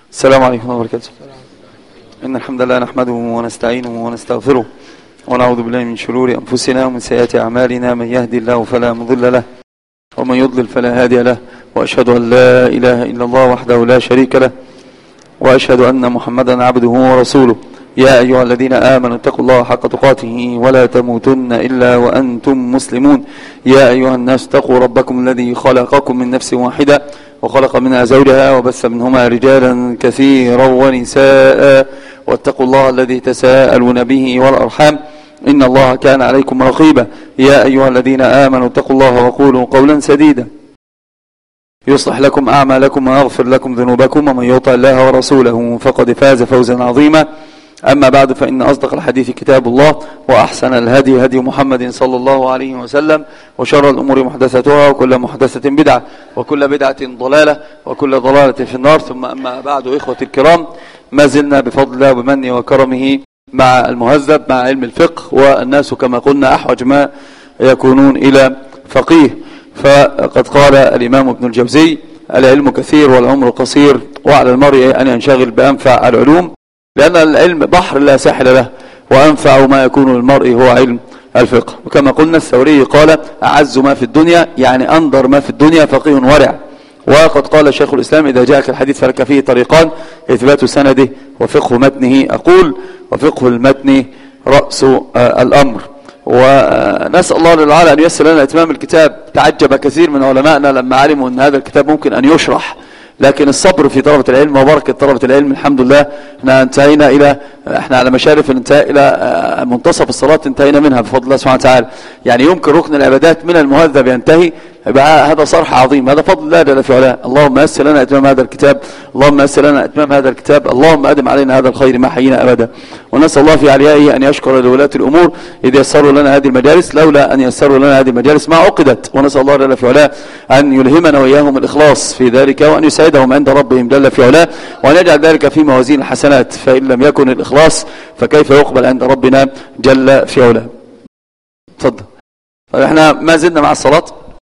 السلام عليكم ورحمة الله وبركاته. إن الحمد لله نحمده ونستعينه ونستغفره ونعوذ بالله من شرور أنفسنا ومن سيئات أعمالنا. من يهدي الله فلا مضل له ومن يضلل فلا هادي له، وأشهد أن لا إله إلا الله وحده لا شريك له، وأشهد أن محمدا عبده ورسوله. يا أيها الذين آمنوا اتقوا الله حق تقاته ولا تموتن إلا وأنتم مسلمون. يا أيها الناس اتقوا ربكم الذي خلقكم من نفس واحدة وخلق منها زوجها وبث منهما رجالا كثيرا ونساء، واتقوا الله الذي تساءلون به والأرحام إن الله كان عليكم رقيبا. يا أيها الذين آمنوا اتقوا الله وقولوا قولا سديدا يصلح لكم أعمالكم ويغفر لكم ذنوبكم، ومن يطع الله ورسوله فقد فاز فوزا عظيما. أما بعد، فإن أصدق الحديث كتاب الله، وأحسن الهدي هدي محمد صلى الله عليه وسلم، وشر الأمور محدثاتها، وكل محدثة بدعة، وكل بدعة ضلالة، وكل ضلالة في النار. ثم أما بعد، إخوة الكرام، ما زلنا بفضل الله وبمنه وكرمه مع المهذب، مع علم الفقه، والناس كما قلنا أحوج ما يكونون إلى فقيه. فقد قال الإمام ابن الجوزي: العلم كثير والعمر قصير، وعلى المرء أن ينشغل بأنفع العلوم، لأن العلم بحر لا ساحل له، وأنفع ما يكون للمرء هو علم الفقه. وكما قلنا الثوري قال: أعز ما في الدنيا، يعني أنظر ما في الدنيا، فقيه ورع. وقد قال شيخ الإسلام: إذا جاءك الحديث فلك فيه طريقان: إثبات سنده وفقه متنه. أقول: وفقه المتن رأس الأمر. ونسأل الله للعالى أن ييسر لنا إتمام الكتاب. تعجب كثير من علمائنا لما علموا أن هذا الكتاب ممكن أن يشرح، لكن الصبر في طلبة العلم وبركة طلبة العلم. الحمد لله احنا على مشارف الانتهاء إلى منتصف الصلاة، انتهينا منها بفضل الله سبحانه وتعالى. يعني يمكن ركن العبادات من المهذب ينتهي، يبقى هذا صرح عظيم، هذا فضل الله جل في علاه. اللهم يسر لنا إتمام هذا الكتاب، اللهم يسر لنا إتمام هذا الكتاب، اللهم أدم علينا هذا الخير ما حيينا أبدا. ونسأل الله في عليائه أن يشكر لولاة الأمور إذ يسروا لنا هذه المجالس، لولا أن يسروا لنا هذه المجالس ما عقدت. ونسأل الله جل في علاه أن يلهمنا وإياهم الإخلاص في ذلك، وأن يسعدهم عند ربهم جل في علاه، وأن يجعل ذلك في موازين الحسنات، فإن لم يكن الإخلاص فكيف يقبل عند ربنا جل في علاه. تفضل. احنا ما زلنا مع الصلاة،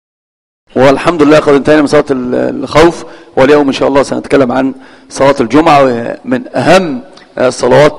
والحمد لله قد انتهينا من صلاة الخوف، واليوم إن شاء الله سنتكلم عن صلاة الجمعة، من أهم الصلوات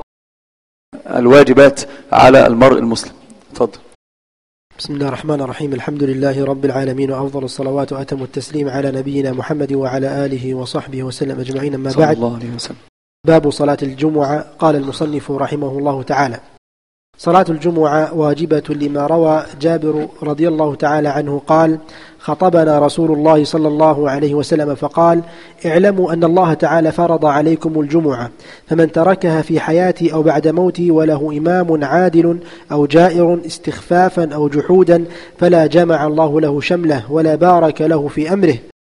الواجبات على المرء المسلم. تفضل. بسم الله الرحمن الرحيم. الحمد لله رب العالمين، وأفضل الصلوات وأتم التسليم على نبينا محمد وعلى آله وصحبه وسلم أجمعين. أما بعد، الله عليه وسلم. باب صلاة الجمعة. قال المصنف رحمه الله تعالى: صلاة الجمعة واجبة لما روى جابر رضي الله تعالى عنه قال: خطبنا رسول الله صلى الله عليه وسلم فقال: اعلموا أن الله تعالى فرض عليكم الجمعة، فمن تركها في حياتي أو بعد موتي وله إمام عادل أو جائر استخفافا أو جحودا فلا جمع الله له شمله ولا بارك له في أمره.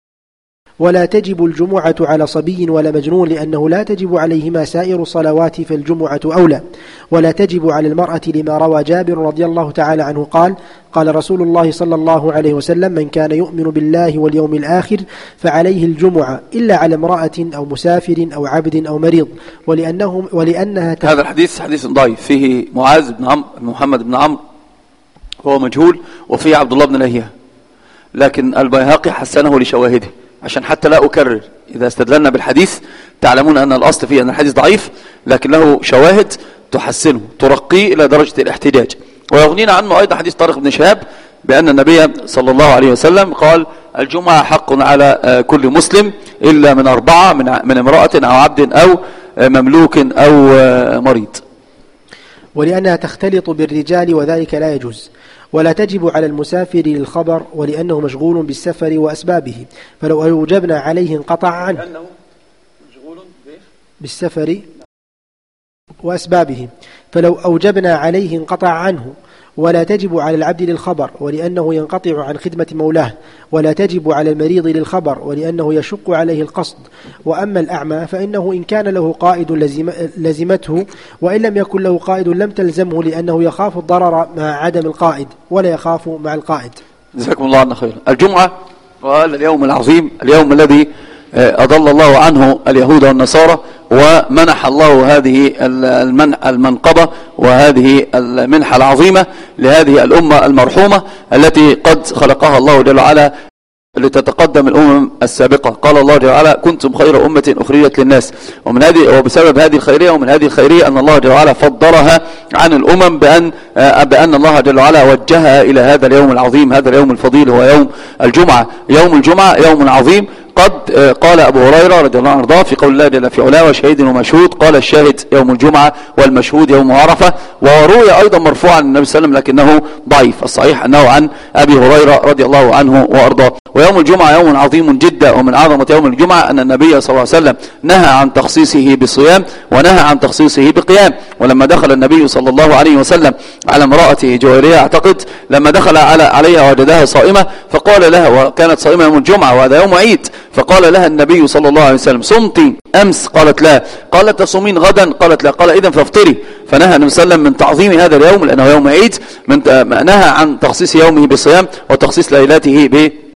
ولا تجب الجمعة على صبي ولا مجنون، لأنه لا تجب عليهما سائر الصلوات، فالجمعة أولى. ولا تجب على المرأة لما روى جابر رضي الله تعالى عنه قال: قال رسول الله صلى الله عليه وسلم: من كان يؤمن بالله واليوم الآخر فعليه الجمعة، إلا على امرأة أو مسافر أو عبد أو مريض، ولأنها هذا الحديث حديث ضعيف، فيه معاذ بن عمرو بن محمد بن عمرو وهو مجهول، وفيه عبد الله بن لهيعة، لكن البيهقي حسنه لشواهده، عشان حتى لا أكرر. إذا استدللنا بالحديث تعلمون أن الأصل فيه أن الحديث ضعيف، لكن له شواهد تحسنه ترقيه إلى درجة الاحتجاج. ويغنينا عنه أيضا حديث طارق بن شهاب بأن النبي صلى الله عليه وسلم قال: الجمعة حق على كل مسلم إلا من 4، من امرأة أو عبد أو مملوك أو مريض. ولأنها تختلط بالرجال وذلك لا يجوز. ولا تجب على المسافر للخبر، ولأنه مشغول بالسفر وأسبابه، فلو أوجبنا عليه انقطع عنه. لأنه مشغول بالسفر وأسبابه، فلو أوجبنا عليه انقطع عنه. ولا تجب على العبد للخبر، ولأنه ينقطع عن خدمة مولاه. ولا تجب على المريض للخبر، ولأنه يشق عليه القصد. وأما الأعمى فإنه إن كان له قائد لزمته، وإن لم يكن له قائد لم تلزمه، لأنه يخاف الضرر مع عدم القائد ولا يخاف مع القائد. جزاكم الله عنا خير. الجمعة وهذا اليوم العظيم، اليوم الذي أضل الله عنه اليهود والنصارى، ومنح الله هذه المنقبة وهذه المنحة العظيمة لهذه الأمة المرحومة التي قد خلقها الله جل وعلا لتتقدم الأمم السابقة. قال الله جل وعلا كنتم خير أمة أخرجت للناس، وبسبب هذه الخيرية ومن هذه الخيرية أن الله جل وعلا فضلها عن الأمم بأن الله جل وعلا وجهها إلى هذا اليوم العظيم، هذا اليوم الفضيل هو يوم الجمعة. يوم الجمعة يوم عظيم. قد قال أبو هريرة رضي الله عنه في قول الله جل في علاه وشهيد ومشهود، قال الشاهد يوم الجمعة والمشهود يوم عرفة. وروي أيضا مرفوعا عن النبي صلى الله عليه وسلم لكنه ضعيف، الصحيح أنه عن أبي هريرة رضي الله عنه وأرضاه. ويوم الجمعة يوم عظيم جدا، ومن عظمة يوم الجمعة أن النبي صلى الله عليه وسلم نهى عن تخصيصه بصيام ونهى عن تخصيصه بقيام. ولما دخل النبي صلى الله عليه وسلم على امرأته جويرية أعتقد، لما دخل عليها وجدها صائمة فقال لها، وكانت صائمة يوم الجمعة وهذا يوم عيد، فقال لها النبي صلى الله عليه وسلم صمتي أمس؟ قالت لا. قالت تصومين غدا؟ قالت لا. قال إذن فافطري. فنهى النبي صلى الله عليه وسلم من تعظيم هذا اليوم لأنه يوم عيد، نهى عن تخصيص يومه بصيام وتخصيص ليلته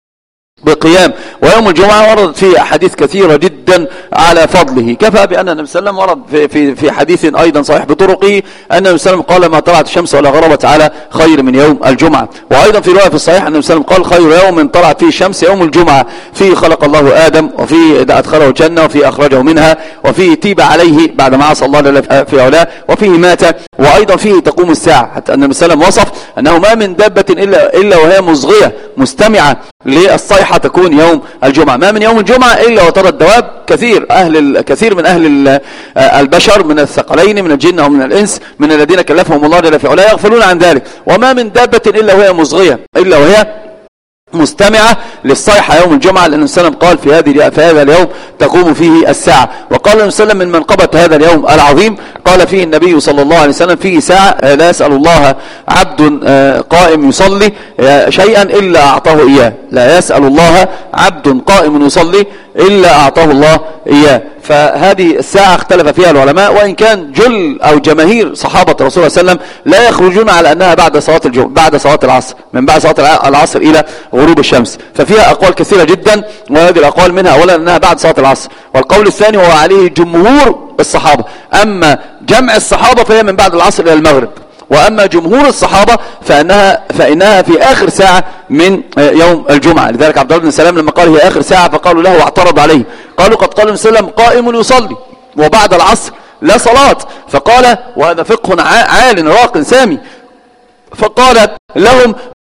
بقيام. ويوم الجمعة وردت فيه أحاديث كثيرة جدا على فضله، كفى بأن النبي صلى الله عليه وسلم ورد في حديث أيضا صحيح بطرقه أن النبي صلى الله عليه وسلم قال ما طلعت الشمس ولا غربت على خير من يوم الجمعة. وأيضا في رواية في الصحيح أن النبي صلى الله عليه وسلم قال خير يوم طلعت فيه الشمس يوم الجمعة، فيه خلق الله آدم، وفيه أدخله الجنة، وفيه أخرجه منها، وفيه تيب عليه بعد ما عصى الله في علاه، وفيه مات، وأيضا فيه تقوم الساعة. حتى أن النبي صلى الله عليه وسلم وصف أنه ما من دابة إلا وهي مصغية مستمعة للصيحة تكون يوم الجمعة. ما من يوم الجمعة إلا وترى الدواب كثير من أهل البشر من الثقلين من الجن أو من الإنس من الذين كلفهم الله جل في علاه يغفلون عن ذلك. وما من دابة إلا وهي مصغية إلا وهي مستمعة للصيحة يوم الجمعة، لأن النبي صلى الله عليه وسلم قال في هذا اليوم تقوم فيه الساعة. وقال النبي صلى الله عليه وسلم من منقبة هذا اليوم العظيم، قال فيه النبي صلى الله عليه وسلم فيه ساعة لا يسأل الله عبد قائم يصلي شيئا إلا أعطاه إياه، لا يسأل الله عبد قائم يصلي إلا أعطاه الله إياه. فهذه الساعة اختلف فيها العلماء، وإن كان جل أو جماهير صحابة رسول الله صلى الله عليه وسلم لا يخرجون على أنها بعد صلاة العصر، من بعد صلاة العصر إلى غروب الشمس. ففيها أقوال كثيرة جدا، وهذه الأقوال منها أولا أنها بعد صلاة العصر، والقول الثاني وهو عليه جمهور الصحابة. أما جمع الصحابة فهي من بعد العصر إلى المغرب، وأما جمهور الصحابة فإنها في آخر ساعة من يوم الجمعة. لذلك عبد الله بن سلام لما قال هي آخر ساعة فقالوا له واعترض عليه، قالوا قد قال النبي صلى الله عليه وسلم قائم يصلي وبعد العصر لا صلاة. فقال وهذا فقه عال راق سامي، فقال لهم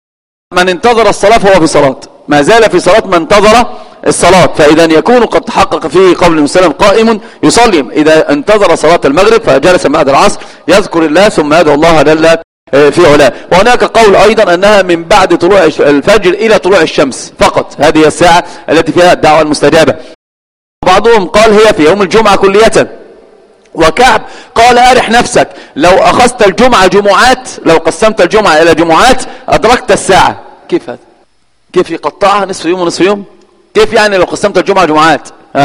من انتظر الصلاة فهو في صلاة، ما زال في صلاة من انتظر الصلاة. فإذا يكون قد تحقق فيه قول النبي صلى الله عليه وسلم قائم يصلي إذا انتظر صلاة المغرب فجلس بعد العصر يذكر الله ثم يدعو الله جل في علاه. وهناك قول أيضا أنها من بعد طلوع الفجر إلى طلوع الشمس فقط، هذه الساعة التي فيها الدعوة المستجابة. بعضهم قال هي في يوم الجمعة كلية. وكعب قال أرح نفسك، لو أخذت الجمعة جمعات، لو قسمت الجمعة إلى جمعات أدركت الساعة. كيف هذا؟ كيف يقطعها نصف يوم ونصف يوم؟ كيف يعني لو قسمت الجمعة جمعات؟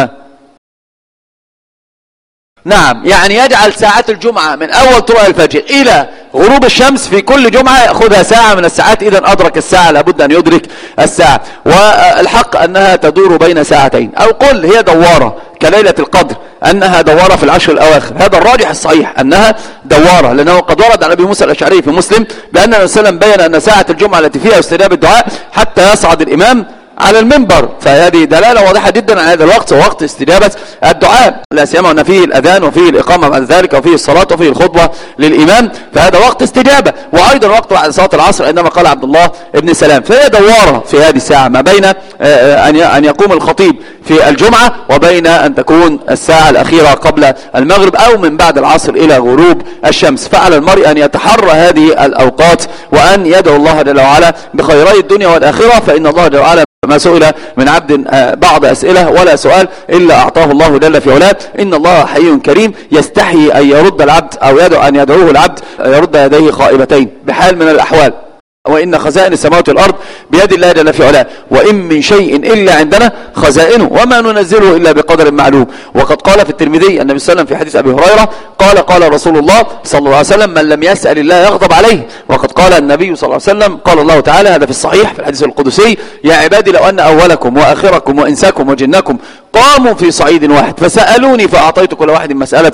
نعم، يعني يجعل ساعات الجمعة من أول طلوع الفجر إلى غروب الشمس في كل جمعة يأخذها ساعة من الساعات. إذا أدرك الساعة، لابد أن يدرك الساعة. والحق أنها تدور بين ساعتين، أو قل هي دوارة كليلة القدر، أنها دوارة في العشر الأواخر. هذا الراجح الصحيح أنها دوارة، لأنه قد ورد عن أبي موسى الأشعري في مسلم بأن النبي صلى الله عليه وسلم بين أن ساعة الجمعة التي فيها استجاب الدعاء حتى يصعد الإمام على المنبر، فهذه دلالة واضحة جدا على هذا الوقت، ووقت استجابة الدعاء، لا سيما أن فيه الأذان وفيه الإقامة بعد ذلك وفيه الصلاة وفيه الخطبة للإمام، فهذا وقت استجابة. وأيضا وقت بعد صلاة العصر عندما قال عبد الله بن سلام، فهي دوارة في هذه الساعة ما بين أن يقوم الخطيب في الجمعة وبين أن تكون الساعة الأخيرة قبل المغرب أو من بعد العصر إلى غروب الشمس. فعلى المرء أن يتحرى هذه الأوقات وأن يدعو الله جل وعلا بخيري الدنيا والآخرة، فإن الله جل وعلا ما سئل من عبد بعض أسئلة ولا سؤال إلا أعطاه الله جل في علاه. إن الله حي كريم يستحي أن يرد العبد أو أن يدعوه العبد يرد يديه خائبتين بحال من الأحوال. وإن خزائن السماوات والأرض بيد الله جل في علاه، وإن من شيء إلا عندنا خزائنه وما ننزله إلا بقدر معلوم. وقد قال في الترمذي النبي صلى الله عليه وسلم في حديث أبي هريرة قال رسول الله صلى الله عليه وسلم من لم يسأل الله يغضب عليه. وقد قال النبي صلى الله عليه وسلم قال الله تعالى، هذا في الصحيح في الحديث القدسي، يا عبادي لو أن أولكم وآخركم وإنساكم وجنكم قاموا في صعيد واحد فسألوني فأعطيت كل واحد مسألته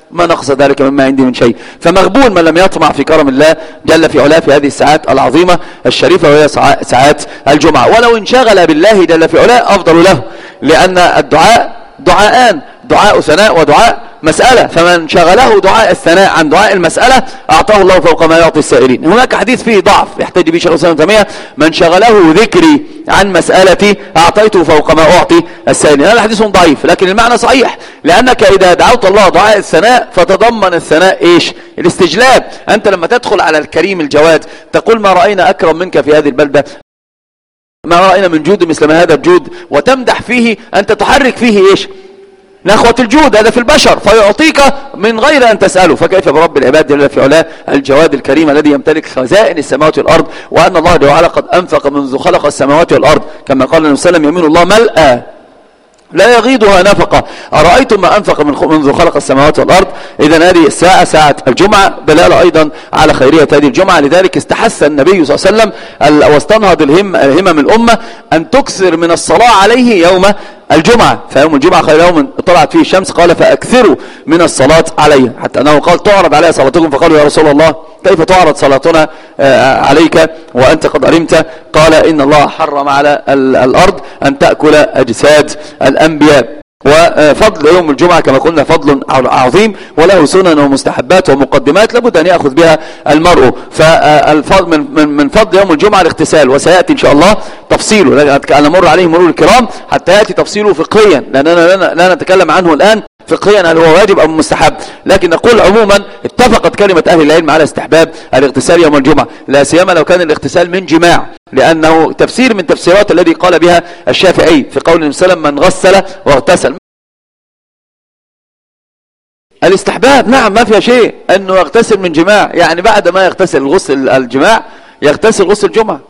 ما نقص ذلك مما عندي من شيء. فمغبون من لم يطمع في كرم الله جل في علاه في هذه الساعات العظيمة الشريفة، وهي ساعات الجمعة. ولو انشغل بالله جل في علاه أفضل له، لأن الدعاء دعاءان، دعاء ثناء ودعاء مسألة، فمن شغله دعاء الثناء عن دعاء المسألة أعطاه الله فوق ما يعطي السائلين. هناك حديث فيه ضعف يحتج به شيخ الإسلام ابن تيمية: من شغله ذكري عن مسألتي أعطيته فوق ما أعطي السائلين. هذا حديث ضعيف، لكن المعنى صحيح، لأنك إذا دعوت الله دعاء الثناء فتضمن الثناء إيش؟ الاستجلاب. أنت لما تدخل على الكريم الجواد تقول: ما رأينا أكرم منك في هذه البلدة، ما رأينا من جود مثل ما هذا الجود، وتمدح فيه، أنت تحرك فيه إيش؟ نخوة الجود، هذا في البشر، فيعطيك من غير أن تسأله. فكيف برب العباد جل في علاه الجواد الكريم الذي يمتلك خزائن السماوات والأرض، وأن الله جل وعلا قد أنفق منذ خلق السماوات والأرض، كما قال النبي صلى الله عليه وسلم: يمين الله ملأى لا يغيضها نفقة، أرأيتم ما أنفق منذ خلق السماوات والأرض. إذن هذه الساعة ساعة الجمعة دلالة أيضا على خيرية هذه الجمعة. لذلك استحث النبي صلى الله عليه وسلم واستنهض همم الأمة أن تكثر من الصلاة عليه يوم الجمعة. فيوم الجمعة خير يوم طلعت فيه الشمس، قال: فأكثروا من الصلاة عليه، حتى أنه قال: تعرض علي صلاتكم، فقالوا: يا رسول الله كيف تعرض صلاتنا عليك وأنت قد أرمت؟ قال: إن الله حرم على الأرض أن تأكل أجساد الأنبياء. وفضل يوم الجمعة كما قلنا فضل عظيم، وله سنن ومستحبات ومقدمات لابد أن يأخذ بها المرء. من فضل يوم الجمعة الاغتسال، وسيأتي إن شاء الله تفصيله، أن نمر عليه مرور الكرام حتى يأتي تفصيله فقهيا، لأننا لا نتكلم عنه الآن فقهيا هل هو واجب أو مستحب، لكن نقول عموما اتفقت كلمة أهل العلم على استحباب الاغتسال يوم الجمعة، لا سيما لو كان الاغتسال من جماع، لأنه تفسير من تفسيرات الذي قال بها الشافعي في قول النبي صلى الله عليه وسلم: من غسل واغتسل. الاستحباب نعم ما فيها شيء أنه يغتسل من جماع، يعني بعد ما يغتسل غسل الجماع يغتسل غسل الجمعة،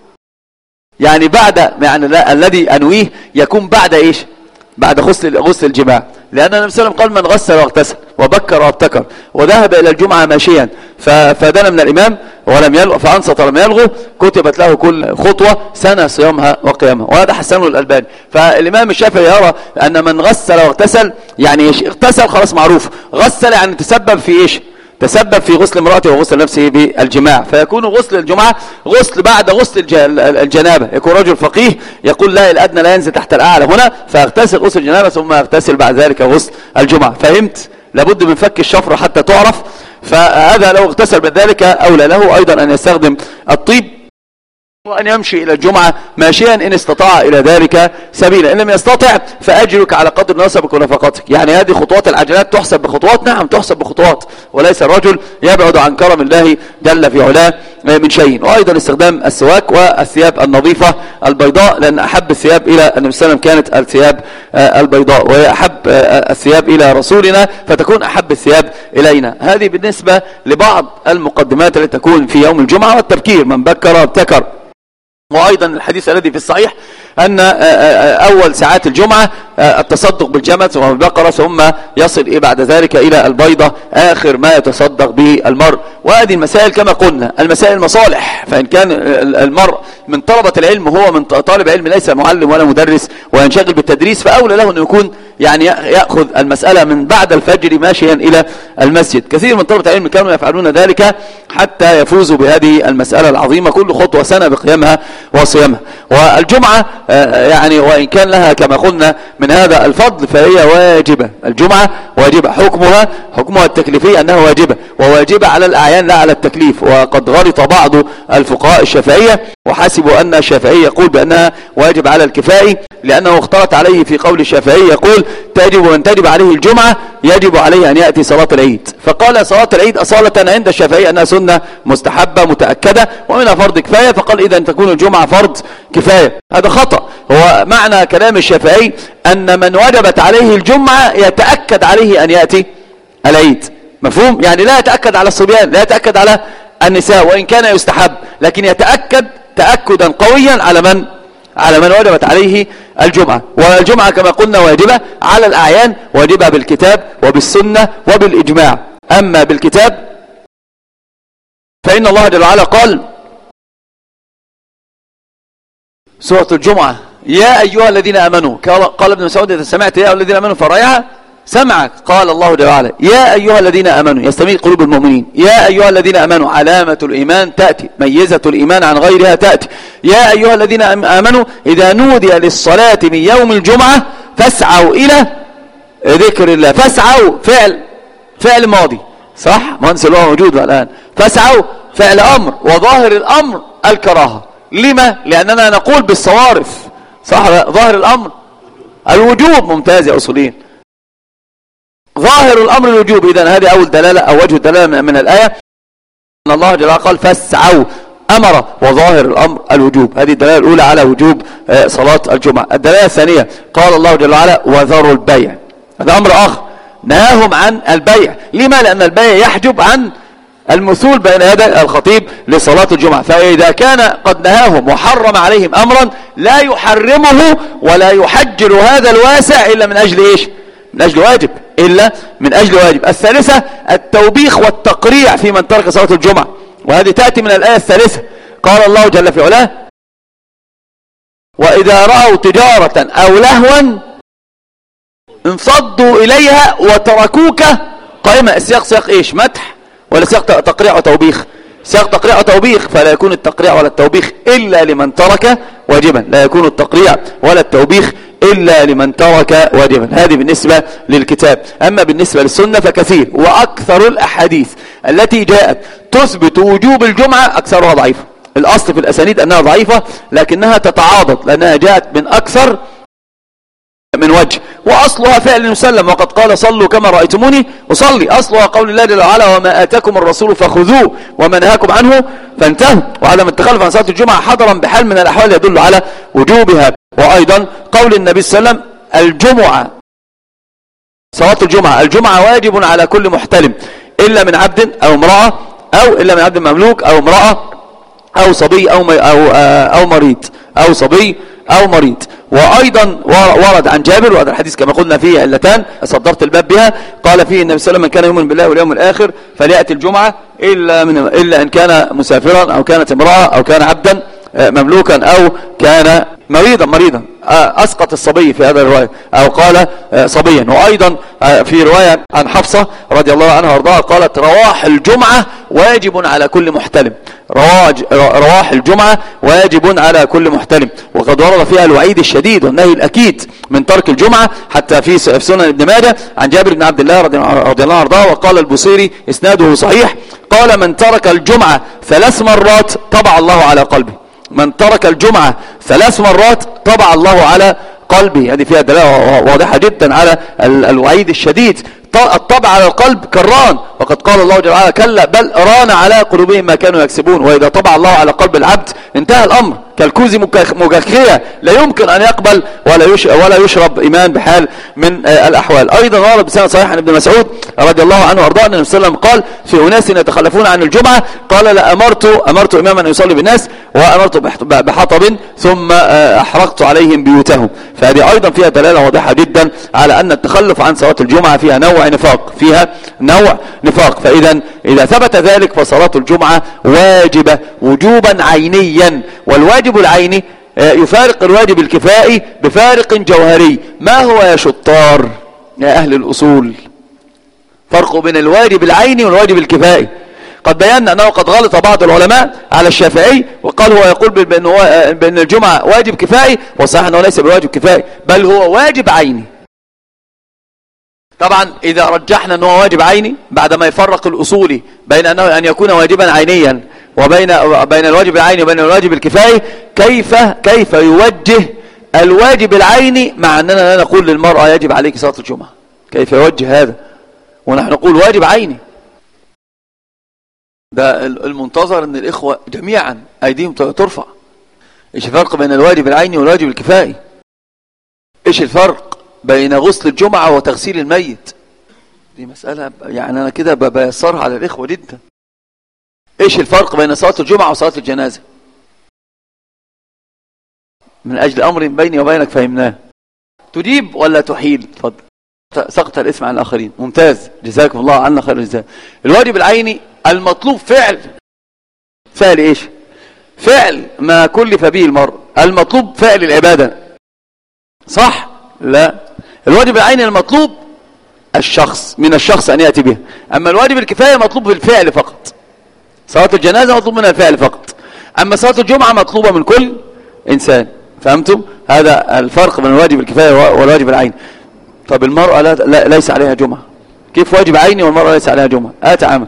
يعني بعد، يعني الذي أنويه يكون بعد إيش؟ بعد غسل الجماع، لأن النبي صلى الله عليه وسلم قال: من غسل واغتسل وبكر وابتكر وذهب إلى الجمعة ماشيا فدنا من الإمام ولم يلغو فأنصت ولم يلغو كتبت له كل خطوة سنة صيامها وقيامها. وهذا حسنه الألباني. فالإمام الشافعي يرى أن من غسل واغتسل يعني إيش؟ اغتسل خلاص معروف، غسل يعني تسبب في إيش؟ تسبب في غسل امرأته وغسل نفسه بالجماع، فيكون غسل الجمعة غسل بعد غسل الجنابة. يكون رجل فقيه يقول: لا، الأدنى لا ينزل تحت الأعلى هنا، فاغتسل غسل الجنابة ثم يغتسل بعد ذلك غسل الجمعة. فهمت؟ لابد من فك الشفرة حتى تعرف. فهذا لو اغتسل بذلك أولى له أيضا أن يستخدم الطيب، وأن يمشي إلى الجمعة ماشيا إن استطاع إلى ذلك سبيلا. إن لم يستطع فأجرك على قدر نسبك ونفقتك. يعني هذه خطوات العجلات تحسب بخطوات، نعم تحسب بخطوات، وليس الرجل يبعد عن كرم الله جل في علاه من شيء. وأيضا استخدام السواك والثياب النظيفة البيضاء، لأن أحب الثياب إلى النبي صلى الله عليه وسلم كانت الثياب البيضاء، وهي أحب الثياب إلى رسولنا فتكون أحب الثياب إلينا. هذه بالنسبة لبعض المقدمات التي تكون في يوم الجمعة والتبكير، من بكر وابتكر. وأيضا الحديث الذي في الصحيح أن أول ساعات الجمعة التصدق بالجمل ثم بالبقرة، ثم يصل بعد ذلك إلى البيضة آخر ما يتصدق به المرء. وهذه المسائل كما قلنا المسائل مصالح، فإن كان المرء من طلبة العلم هو من طالب علم ليس معلم ولا مدرس وينشغل بالتدريس، فأولى له أن يكون يعني يأخذ المسألة من بعد الفجر ماشيا إلى المسجد. كثير من طلبة العلم كانوا يفعلون ذلك حتى يفوزوا بهذه المسألة العظيمة، كل خطوة سنة بقيامها وصيامها. والجمعة يعني وإن كان لها كما قلنا من هذا الفضل فهي واجبة. الجمعة واجبة، حكمها التكليفي أنها واجبة، وواجبة على الأعيان لا على التكليف. وقد غلط بعض الفقهاء الشافعية وحسبوا أن الشافعي يقول بأنها واجب على الكفائي، لأنه اختلط عليه في قول الشافعي يقول: من تجب عليه الجمعة يجب عليه أن يأتي صلاة العيد. فقال صلاة العيد أصالة عند الشافعي أنها سنة مستحبة متأكدة ومنها فرض كفاية، فقال إذا تكون الجمعة فرض كفاية. هذا خطأ. هو معنى كلام الشافعي أن من وجبت عليه الجمعة يتأكد عليه أن يأتي العيد. مفهوم؟ يعني لا يتأكد على الصبيان، لا يتأكد على النساء وإن كان يستحب، لكن يتأكد تأكدا قويا على من وجبت عليه الجمعة. والجمعة كما قلنا واجبة على الأعيان، واجبة بالكتاب وبالسنة وبالإجماع. أما بالكتاب فإن الله جل وعلا قال سورة الجمعة: يا أيها الذين آمنوا، قال ابن مسعود: إذا سمعت يا أيها الذين آمنوا فرأيها سمعك. قال الله جل وعلا يا أيها الذين آمنوا يستميل قلوب المؤمنين. يا أيها الذين آمنوا علامة الإيمان تأتي، ميزة الإيمان عن غيرها تأتي. يا أيها الذين آمنوا إذا نودي للصلاة من يوم الجمعة فاسعوا إلى ذكر الله. فاسعوا فعل ماضي صح، مهندس اللغة موجود الآن. فاسعوا فعل أمر، وظاهر الأمر الكراهة. لما؟ لأننا نقول بالصوارف صح. ظاهر الأمر الوجوب. ممتاز يا أصولين. ظاهر الأمر الوجوب. إذن هذه أول دلالة أو وجه الدلالة من الآية أن الله جل وعلا قال فاسعوا أمر، وظاهر الأمر الوجوب. هذه الدلالة الأولى على وجوب صلاة الجمعة. الدلالة الثانية قال الله جل وعلا وذروا البيع. هذا أمر آخر، نهاهم عن البيع. لما؟ لأن البيع يحجب عن المثول بين يدي الخطيب لصلاة الجمعة. فإذا كان قد نهاهم وحرم عليهم أمرا لا يحرمه ولا يحجر هذا الواسع إلا من أجل إيش؟ من أجل واجب، إلا من أجل واجب. الثالثة التوبيخ والتقريع في من ترك صلاة الجمعة، وهذه تأتي من الآية الثالثة. قال الله جل في علاه وإذا رأوا تجارة أو لهوا انفضوا إليها وتركوك قائمة. السياق سياق إيش؟ مدح ولا سياق تقريع وتوبيخ؟ سياق تقريع وتوبيخ. فلا يكون التقريع ولا التوبيخ إلا لمن ترك واجبا. لا يكون التقريع ولا التوبيخ إلا لمن ترك واجبا. هذه بالنسبة للكتاب. أما بالنسبة للسنة فكثير، وأكثر الأحاديث التي جاءت تثبت وجوب الجمعة أكثرها ضعيفة. الأصل في الأسانيد أنها ضعيفة، لكنها تتعاضد لأنها جاءت من أكثر من وجه. وأصلها فعل مسلم، وقد قال صلوا كما رأيتموني أصلي. أصلها قول الله جل وعلا وما آتاكم الرسول فخذوه وما نهاكم عنه فانتهوا. وعدم التخلف عن صلاة الجمعة حضرا بحال من الأحوال يدل على وجوبها. وأيضا قول النبي صلى الله عليه وسلم الجمعة صلاة الجمعة واجب على كل محتلم إلا من عبد أو امرأة، أو إلا من عبد مملوك أو امرأة أو صبي أو مريض، أو صبي أو مريض. وأيضا ورد عن جابر، وهذا الحديث كما قلنا فيه علتان صدرت الباب بها، قال فيه النبي صلى الله عليه وسلم من كان يؤمن بالله واليوم الآخر فليأتي الجمعة إلا إن كان مسافرا أو كانت امرأة أو كان عبدا مملوكا أو كان مريضا. أسقط الصبي في هذا الرواية، أو قال صبيا. وأيضا في رواية عن حفصة رضي الله عنها وارضاها قالت رواح الجمعة واجب على كل محتلم. رواح الجمعة واجب على كل محتلم. وقد ورد فيها الوعيد الشديد والنهي الأكيد من ترك الجمعة، حتى في سنن ابن ماجه عن جابر بن عبد الله رضي الله عنه وارضاه. وقال البصيري إسناده صحيح قال من ترك الجمعة 3 مرات طبع الله على قلبه. من ترك الجمعة 3 مرات طبع الله على قلبه. هذه فيها دلالة واضحة جدا على الوعيد الشديد. الطبع على القلب كالران، وقد قال الله جل وعلا كلا بل ران على قلوبهم ما كانوا يكسبون. وإذا طبع الله على قلب العبد انتهى الأمر. كالكوز مجخية لا يمكن أن يقبل ولا يشرب إيمان بحال من الأحوال. أيضا ورد بسند صحيح عن ابن مسعود رضي الله عنه وارضاه أن النبي صلى الله عليه وسلم قال في أناس يتخلفون عن الجمعة قال أمرت إماما أن يصلي بالناس وأمرت بحطب ثم أحرقت عليهم بيوتهم. فهذه أيضا فيها دلالة واضحة جدا على أن التخلف عن صلاة الجمعة فيها نوع نفاق. فإذا ثبت ذلك فصلاة الجمعة واجبة وجوبا عينيا. والواجب العيني يفارق الواجب الكفائي بفارق جوهري. ما هو يا شطار يا أهل الأصول؟ فرق بين الواجب العيني والواجب الكفائي. قد بينا أنه قد غلط بعض العلماء على الشافعي وقال هو يقول بأن الجمعة واجب كفائي، وصحيح أنه ليس بواجب كفائي بل هو واجب عيني. طبعا إذا رجحنا أنه واجب عيني بعدما يفرق الأصولي بين أنه أن يكون واجبا عينيا وبين الواجب العيني وبين الواجب الكفائي، كيف يوجه الواجب العيني مع أننا لا نقول للمرأة يجب عليك صلاة الجمعة؟ كيف يوجه هذا ونحن نقول واجب عيني؟ ده المنتظر أن الإخوة جميعا أيديهم ترفع. إيش الفرق بين الواجب العيني والواجب الكفائي؟ إيش الفرق بين غسل الجمعة وتغسيل الميت؟ دي مسألة يعني أنا كده بيسرها على الإخوة جدا. إيش الفرق بين صلاة الجمعة وصلاة الجنازة؟ من أجل أمر بيني وبينك فهمناه. تجيب ولا تحيل؟ تفضل. سقط الاسم عن الآخرين. ممتاز، جزاكم الله عنا خير الجزاء. الواجب العيني المطلوب فعل إيش؟ فعل ما كلف به المرء. المطلوب فعل العبادة، صح؟ لا، الواجب العيني المطلوب الشخص من الشخص أن يأتي بها. أما الواجب الكفاية مطلوب بالفعل فقط. صلاة الجنازة مطلوب منها الفعل فقط. أما صلاة الجمعة مطلوبة من كل إنسان. فهمتم؟ هذا الفرق بين الواجب الكفاية والواجب العين. طب المرأة ليس عليها جمعة، كيف واجب عيني والمرأة ليس عليها جمعة؟ عامل.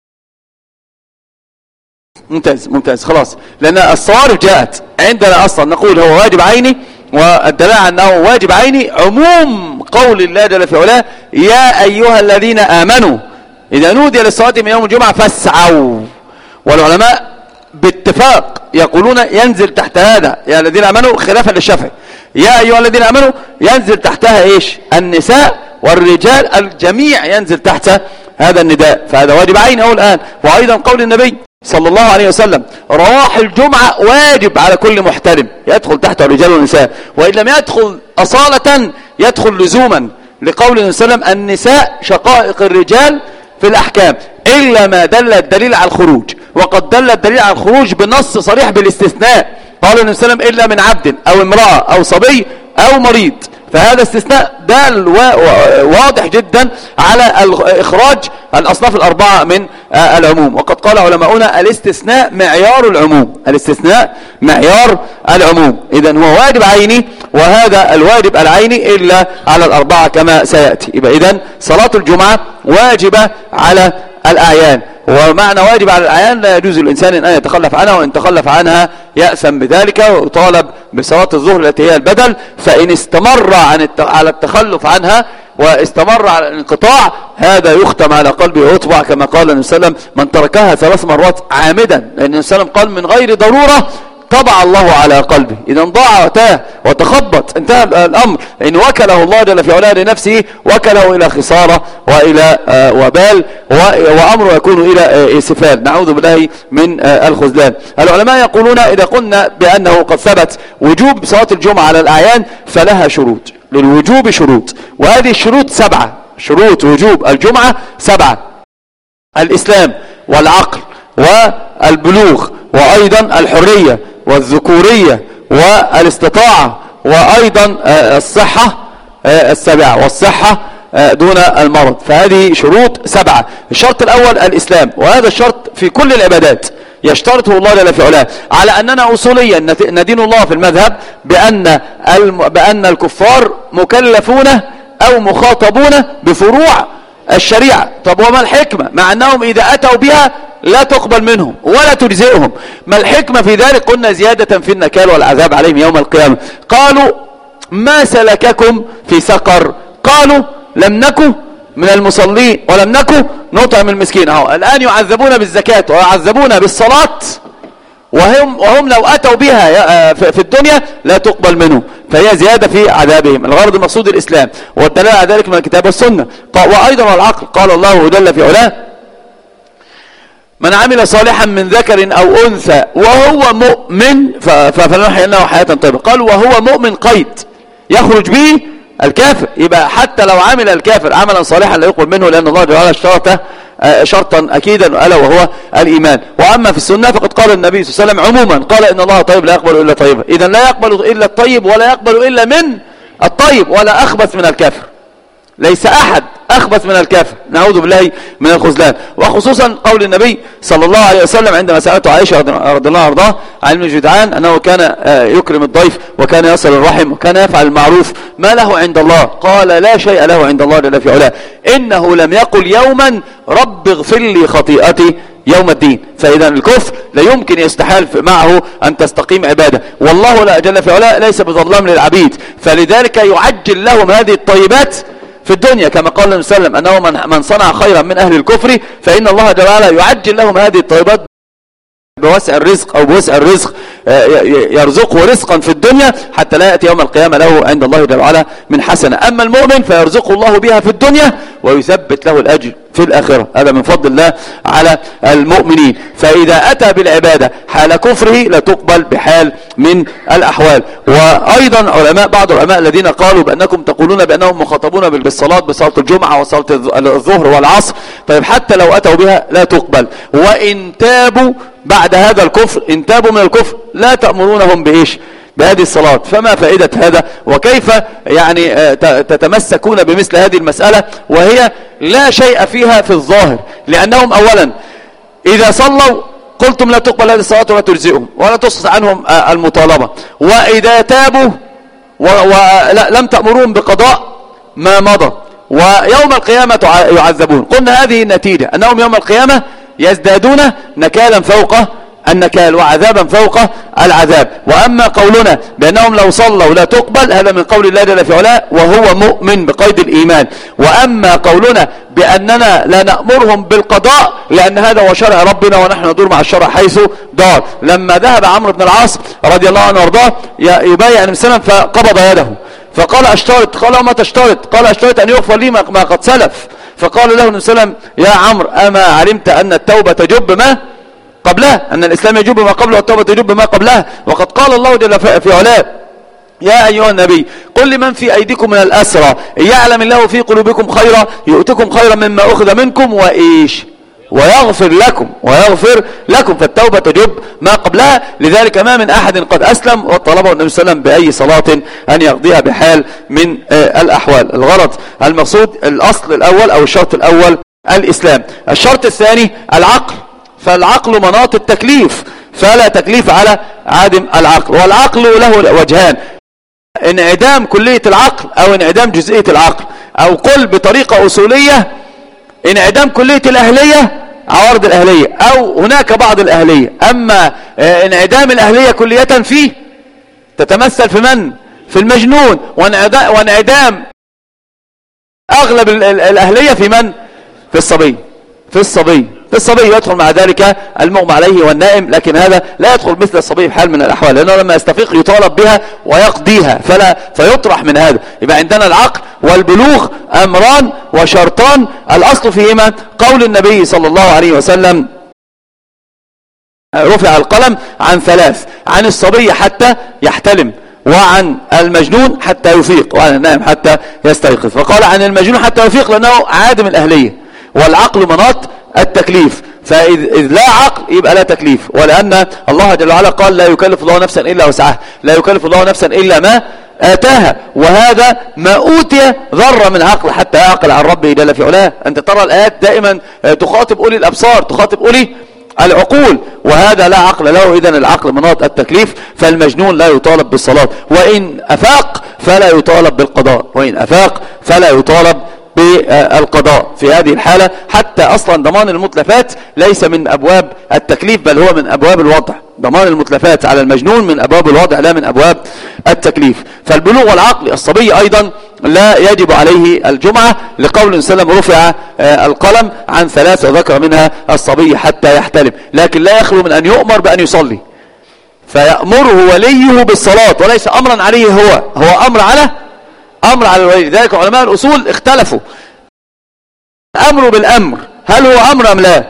ممتاز خلاص، لأن الصوارف جاءت عندنا أصلا نقول هو واجب عيني، والدلاء أنه واجب عيني عموم قول الله جل في علاه يا أيها الذين آمنوا إذا نودي للصلاة من يوم الجمعة فاسعوا. والعلماء باتفاق يقولون ينزل تحت هذا يا الذين آمنوا خلافا للشافعي، يا أيها الذين آمنوا ينزل تحتها إيش؟ النساء والرجال، الجميع ينزل تحت هذا النداء، فهذا واجب عيني أو الآن. وأيضا قول النبي صلى الله عليه وسلم رواح الجمعة واجب على كل محترم، يدخل تحت الرجال والنساء، وإن لم يدخل أصالة يدخل لزوما، لقول النبي صلى الله عليه وسلم النساء شقائق الرجال في الأحكام إلا ما دل الدليل على الخروج، وقد دل الدليل على الخروج بنص صريح بالاستثناء، قال النبي صلى الله عليه وسلم إلا من عبد أو امرأة أو صبي أو مريض، فهذا استثناء دال واضح جدا على إخراج الأصناف الأربعة من العموم. وقد قال علماؤنا الاستثناء معيار العموم، الاستثناء معيار العموم. إذن هو واجب عيني، وهذا الواجب العيني إلا على الأربعة كما سيأتي. يبقى إذن صلاة الجمعة واجبة على الأعيان، ومعنى واجب على الأعيان لا يجوز الإنسان أن يتخلف عنها، وإن تخلف عنها يأثم بذلك، ويطالب بصلاة الظهر التي هي البدل. فإن استمر على التخلف عنها واستمر على الانقطاع هذا يختم على قلبه ويطبع، كما قال النبي صلى الله عليه وسلم من تركها 3 مرات عامدا، لأن النبي صلى الله عليه وسلم قال من غير ضرورة طبع الله على قلبه، إذا ضاع وتاه وتخبط انتهى الأمر، إن وكله الله جل في علاه لنفسه وكله إلى خسارة وإلى وبال، وأمره يكون إلى سفال، نعوذ بالله من الخذلان. العلماء يقولون إذا قلنا بأنه قد ثبت وجوب صلاة الجمعة على الأعيان فلها شروط، للوجوب شروط، وهذه الشروط 7 شروط وجوب الجمعة 7: الإسلام والعقل والبلوغ، وأيضا الحرية والذكورية والاستطاعة، وأيضا الصحة 7، والصحة دون المرض. فهذه شروط 7. الشرط الأول الإسلام، وهذا الشرط في كل العبادات يشترطه الله جل في علاه، على أننا أصوليا ندين الله في المذهب بأن الكفار مكلفون أو مخاطبون بفروع الشريعة. طب وما الحكمة مع أنهم إذا أتوا بها لا تقبل منهم ولا تجزئهم؟ ما الحكمة في ذلك؟ قلنا زيادة في النكال والعذاب عليهم يوم القيامة. قالوا ما سلككم في سقر؟ قالوا لم نكن من المصلين ولم نكن نطعم المسكين. الآن يعذبون بالزكاة ويعذبون بالصلاة، وهم لو أتوا بها في الدنيا لا تقبل منهم، فهي زيادة في عذابهم. الغرض المقصود الإسلام، والدلالة على ذلك من الكتاب والسنة. وأيضا العقل، قال الله جل في علاه من عمل صالحا من ذكر أو أنثى وهو مؤمن فلنحيينه حياة طيبة. قال وهو مؤمن قيد يخرج به الكافر، يبقى حتى لو عمل الكافر عملا صالحا لا يقبل منه، لأن الله جل وعلا اشترطه شرطا أكيدا ألا وهو الإيمان. وأما في السنة فقد قال النبي صلى الله عليه وسلم عموما قال إن الله طيب لا يقبل إلا طيبا، إذن لا يقبل إلا الطيب ولا يقبل إلا من الطيب، ولا أخبث من الكافر، ليس أحد أخبث من الكافر، نعوذ بالله من الخذلان. وخصوصا قول النبي صلى الله عليه وسلم عندما سألته عائشة رضي الله عنها عن ابن جدعان أنه كان يكرم الضيف وكان يصل الرحم وكان يفعل المعروف، ما له عند الله؟ قال لا شيء له عند الله جل في علاه، إنه لم يقل يوما رب اغفر لي خطيئتي يوم الدين. فإذا الكفر لا يمكن يستحال معه أن تستقيم عبادة، والله لا جل في علاه ليس بظلام للعبيد، فلذلك يعجل لهم هذه الطيبات في الدنيا، كما قال النبي صلى الله عليه وسلم أنه من صنع خيرا من أهل الكفر فإن الله جل وعلا يعجل لهم هذه الطيبات بوسع الرزق أو بوسع الرزق، يرزقه رزقا في الدنيا حتى لا يأتي يوم القيامة له عند الله جل وعلا من حسنة. أما المؤمن فيرزقه الله بها في الدنيا ويثبت له الأجر في الآخرة، هذا من فضل الله على المؤمنين. فإذا أتى بالعبادة حال كفره لا تقبل بحال من الأحوال. وأيضا بعض العلماء الذين قالوا بأنكم تقولون بأنهم مخاطبون بالصلاة بصلاة الجمعة وصلاة الظهر والعصر، طيب حتى لو أتوا بها لا تقبل، وإن تابوا بعد هذا الكفر، إن تابوا من الكفر لا تأمرونهم بإيش؟ بهذه الصلاة، فما فائدة هذا؟ وكيف يعني تتمسكون بمثل هذه المسألة وهي لا شيء فيها في الظاهر؟ لأنهم أولا إذا صلوا قلتم لا تقبل هذه الصلاة ولا تجزئهم ولا تسقط عنهم المطالبة، وإذا تابوا ولم تأمرون بقضاء ما مضى، ويوم القيامة يعذبون. قلنا هذه النتيجة، أنهم يوم القيامة يزدادون نكالا فوق النكال وعذابا فوق العذاب. وأما قولنا بأنهم لو صلوا لا تقبل، هذا من قول الله جل في علاه وهو مؤمن بقيد الإيمان. وأما قولنا بأننا لا نأمرهم بالقضاء لأن هذا هو شرع ربنا ونحن ندور مع الشرع حيث دار. لما ذهب عمرو بن العاص رضي الله عنه وارضاه يبايع النبي صلى الله عليه وسلم فقبض يده فقال أشترط، قال ما تشترط؟ قال أشترط أن يغفر لي ما قد سلف. فقال له النبي صلى الله عليه وسلم يا عمرو أما علمت أن التوبة تجب ما قبلها، أن الإسلام يجب ما قبله والتوبة تجب ما قبلها؟ وقد قال الله جل في علاه يا أيها النبي قل لمن في أيديكم من الأسرى إن يعلم الله في قلوبكم خيرا يؤتكم خيرا مما أخذ منكم ويغفر لكم فالتوبة تجب ما قبلها. لذلك ما من أحد قد أسلم وطلبه النبي صلى الله عليه وسلم بأي صلاة أن يقضيها بحال من الأحوال. الغرض المقصود الأصل الأول أو الشرط الأول الإسلام. الشرط الثاني العقل، فالعقل مناط التكليف، فلا تكليف على عدم العقل. والعقل له وجهان، انعدام كلية العقل أو انعدام جزئية العقل، أو قل بطريقة أصولية انعدام كلية الأهلية عوارض الأهلية، أو هناك بعض الأهلية. أما انعدام الأهلية كلية فيه تتمثل في من؟ في المجنون. وانعدام أغلب الأهلية في من؟ في الصبي يدخل مع ذلك المغمى عليه والنائم، لكن هذا لا يدخل مثل الصبي بحال من الأحوال، لأنه لما يستفيق يطالب بها ويقضيها فيطرح من هذا. يبقى عندنا العقل والبلوغ أمران وشرطان، الأصل فيهما قول النبي صلى الله عليه وسلم رفع القلم عن ثلاث: عن الصبي حتى يحتلم، وعن المجنون حتى يفيق، وعن النائم حتى يستيقظ. فقال عن المجنون حتى يفيق لأنه عادم الأهلية، والعقل مناط التكليف، فإذ لا عقل يبقى لا تكليف. ولأن الله جل وعلا قال لا يكلف الله نفسا إلا وسعها، لا يكلف الله نفسا إلا ما آتاها، وهذا ما أوتي ذرة من عقل حتى يعقل عن ربه جل في علاه. أنت ترى الآيات دائما تخاطب أولي الأبصار، تخاطب أولي العقول، وهذا لا عقل له. إذن العقل مناط التكليف، فالمجنون لا يطالب بالصلاة، وإن أفاق فلا يطالب بالقضاء، وإن أفاق فلا يطالب بالقضاء في هذه الحالة. حتى أصلا ضمان المتلفات ليس من أبواب التكليف، بل هو من أبواب الوضع. ضمان المتلفات على المجنون من أبواب الوضع لا من أبواب التكليف. فالبلوغ والعقل الصبي أيضا لا يجب عليه الجمعة، لقول سلم رفع القلم عن ثلاث وذكر منها الصبي حتى يحتلم، لكن لا يخلو من أن يؤمر بأن يصلي، فيأمره وليه بالصلاة وليس أمرا عليه، هو أمر على الولي. لذلك علماء الأصول اختلفوا الأمر بالأمر هل هو أمر أم لا؟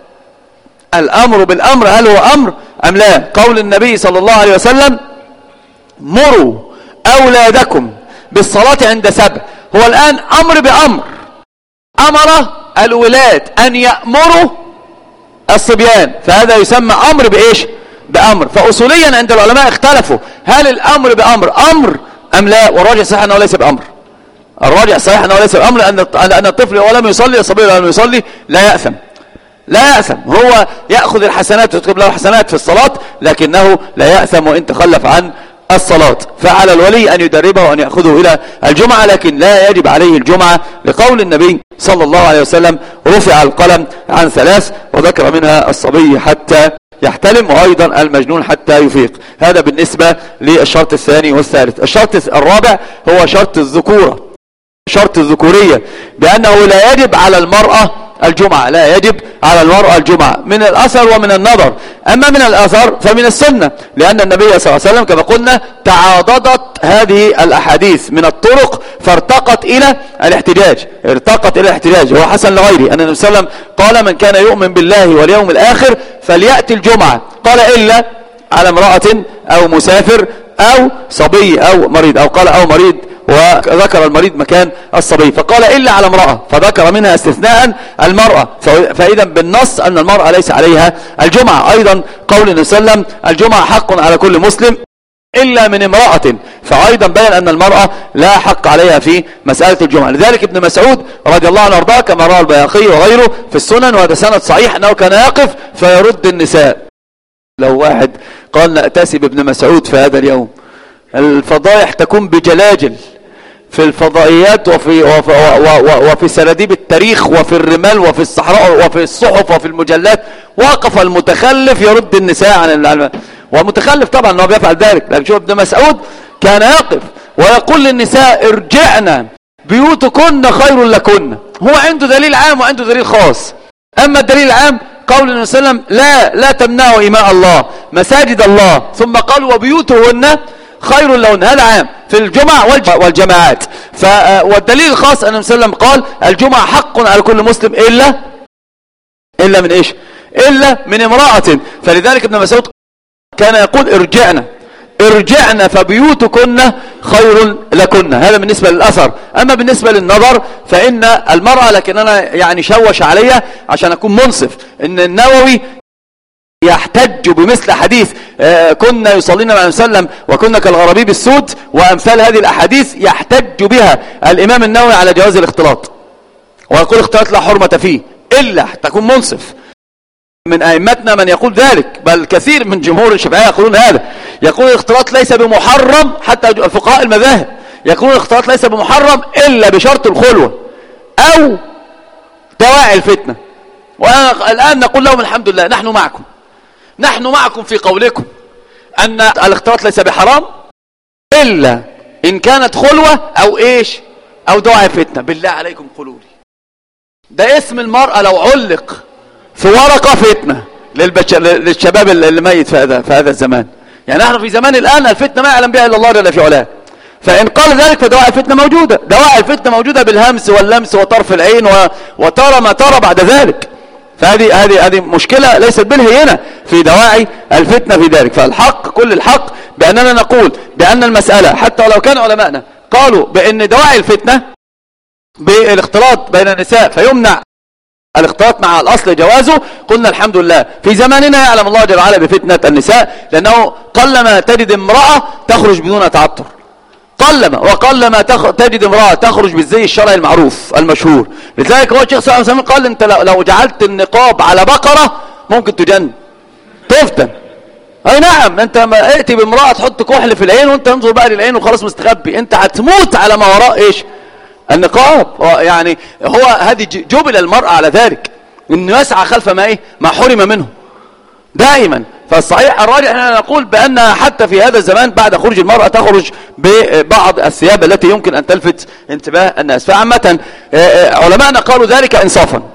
الأمر بالأمر هل هو أمر أم لا؟ قول النبي صلى الله عليه وسلم مروا أولادكم بالصلاة عند 7، هو الآن أمر بأمر، أمر الولاد أن يأمروا الصبيان، فهذا يسمى أمر بإيش؟ بأمر. فأصوليا عند العلماء اختلفوا هل الأمر بأمر أمر أم لا، والراجح صحيح أنه ليس بأمر. الراجح صحيح أنه ليس بأمر، لأن الطفل ولم يصلي، الصبي لم يصلي لا يأثم، هو يأخذ الحسنات ويكتب له الحسنات في الصلاة، لكنه لا يأثم وإن تخلف عن الصلاة. فعلى الولي أن يدربه وأن يأخذه إلى الجمعة، لكن لا يجب عليه الجمعة، لقول النبي صلى الله عليه وسلم رفع القلم عن 3 وذكر منها الصبي حتى يحتلم، وأيضا المجنون حتى يفيق. هذا بالنسبة للشرط الثاني والثالث. الشرط الرابع هو شرط الذكورة، شرط الذكورية، بأنه لا يجب على المرأة الجمعة، لا يجب على المرأة الجمعة من الأثر ومن النظر. أما من الأثر فمن السنة، لأن النبي صلى الله عليه وسلم كما قلنا تعاضدت هذه الأحاديث من الطرق فارتقت إلى الاحتجاج. هو حسن لغيره أن النبي صلى الله عليه وسلم قال من كان يؤمن بالله واليوم الآخر فليأتي الجمعة، قال إلا على امرأة أو مسافر أو صبي أو مريض، أو قال أو مريض وذكر المريض مكان الصبي، فقال إلا على امرأة، فذكر منها استثناء المرأة. فإذا بالنص أن المرأة ليس عليها الجمعة. أيضا قول النبي صلى الله عليه وسلم الجمعة حق على كل مسلم إلا من امرأة، فأيضا بين أن المرأة لا حق عليها في مسألة الجمعة. لذلك ابن مسعود رضي الله عنه وارضاه كما روى البيهقي وغيره في السنن وهذا سند صحيح أنه كان يقف فيرد النساء. لو واحد قال نأتسي بابن مسعود في هذا اليوم، الفضائح تكون بجلاجل في الفضائيات وفي سراديب التاريخ وفي الرمال وفي الصحراء وفي الصحف وفي المجلات. وقف المتخلف يرد النساء عن ومتخلف طبعا انه بيفعل ذلك، لكن شوف ابن مسعود كان يقف ويقول للنساء ارجعنا بيوتكن خير لكن. هو عنده دليل عام وعنده دليل خاص. اما الدليل العام قول النبي صلى الله عليه وسلم لا تمنعوا إماء الله مساجد الله، ثم قال وبيوتهن خير لهن، هذا عام في الجمع والجماعات. والدليل الخاص أن النبي صلى الله عليه وسلم قال الجمعة حق على كل مسلم إلا من إيش؟ إلا من امرأة. فلذلك ابن مسعود كان يقول ارجعنا فبيوتكن خير لكن. هذا بالنسبة للأثر. أما بالنسبة للنظر فإن المرأة، لكن أنا يعني شوش عليها عشان أكون منصف، إن النووي يحتج بمثل حديث كنا يصلين مع النبي صلى الله عليه وسلم وكنا كالغرابيب السود وأمثال هذه الأحاديث، يحتج بها الإمام النووي على جواز الاختلاط، ويقول الاختلاط لا حرمة فيه، إلا تكون منصف. من أئمتنا من يقول ذلك، بل كثير من جمهور الشافعية يقولون هذا، يقول الاختلاط ليس بمحرم، حتى الفقهاء المذاهب يقول الاختلاط ليس بمحرم إلا بشرط الخلوة أو دواعي الفتنة. والآن نقول لهم الحمد لله نحن معكم في قولكم أن الاختلاط ليس بحرام إلا إن كانت خلوة أو إيش أو دواعي فتنة. بالله عليكم قولوا لي، ده اسم المرأة لو علق في ورقة فتنة للشباب اللي ميت في هذا الزمان. يعني نحن في زمان الآن الفتنة ما يعلم بها إلا الله جل في علاه. فإن قال ذلك فدواعي الفتنة موجودة، دواعي الفتنة موجودة بالهمس واللمس وطرف العين وترى ما ترى بعد ذلك. فهذه مشكلة ليست بالهينة في دواعي الفتنة في ذلك. فالحق كل الحق بأننا نقول بأن المسألة حتى لو كان علماءنا قالوا بأن دواعي الفتنة بالاختلاط بين النساء فيمنع الاختلاط مع الأصل جوازه، قلنا الحمد لله. في زماننا يعلم الله جل وعلا بفتنة النساء، لأنه قلما تجد امرأة تخرج بدون تعطر، وقلما تجد امرأة تخرج بالزي الشرعي المعروف المشهور. لذلك هو الشيخ صلى الله عليه وسلم قال انت لو جعلت النقاب على بقرة ممكن تفتن. اي نعم، انت ما ائتي بامرأة تحط كحل في العين وانت تنظر بقى للعين وخلاص مستخبي، انت هتموت على ما وراء ايش النقاب. يعني هو هذه جبل المرأة على ذلك، انه يسعى خلف ما حرم منه دائما. فالصحيح الراجح أننا نقول بأنها حتى في هذا الزمان بعد خروج المرأة تخرج ببعض الثياب التي يمكن أن تلفت انتباه الناس. فعامة علماءنا قالوا ذلك إنصافا،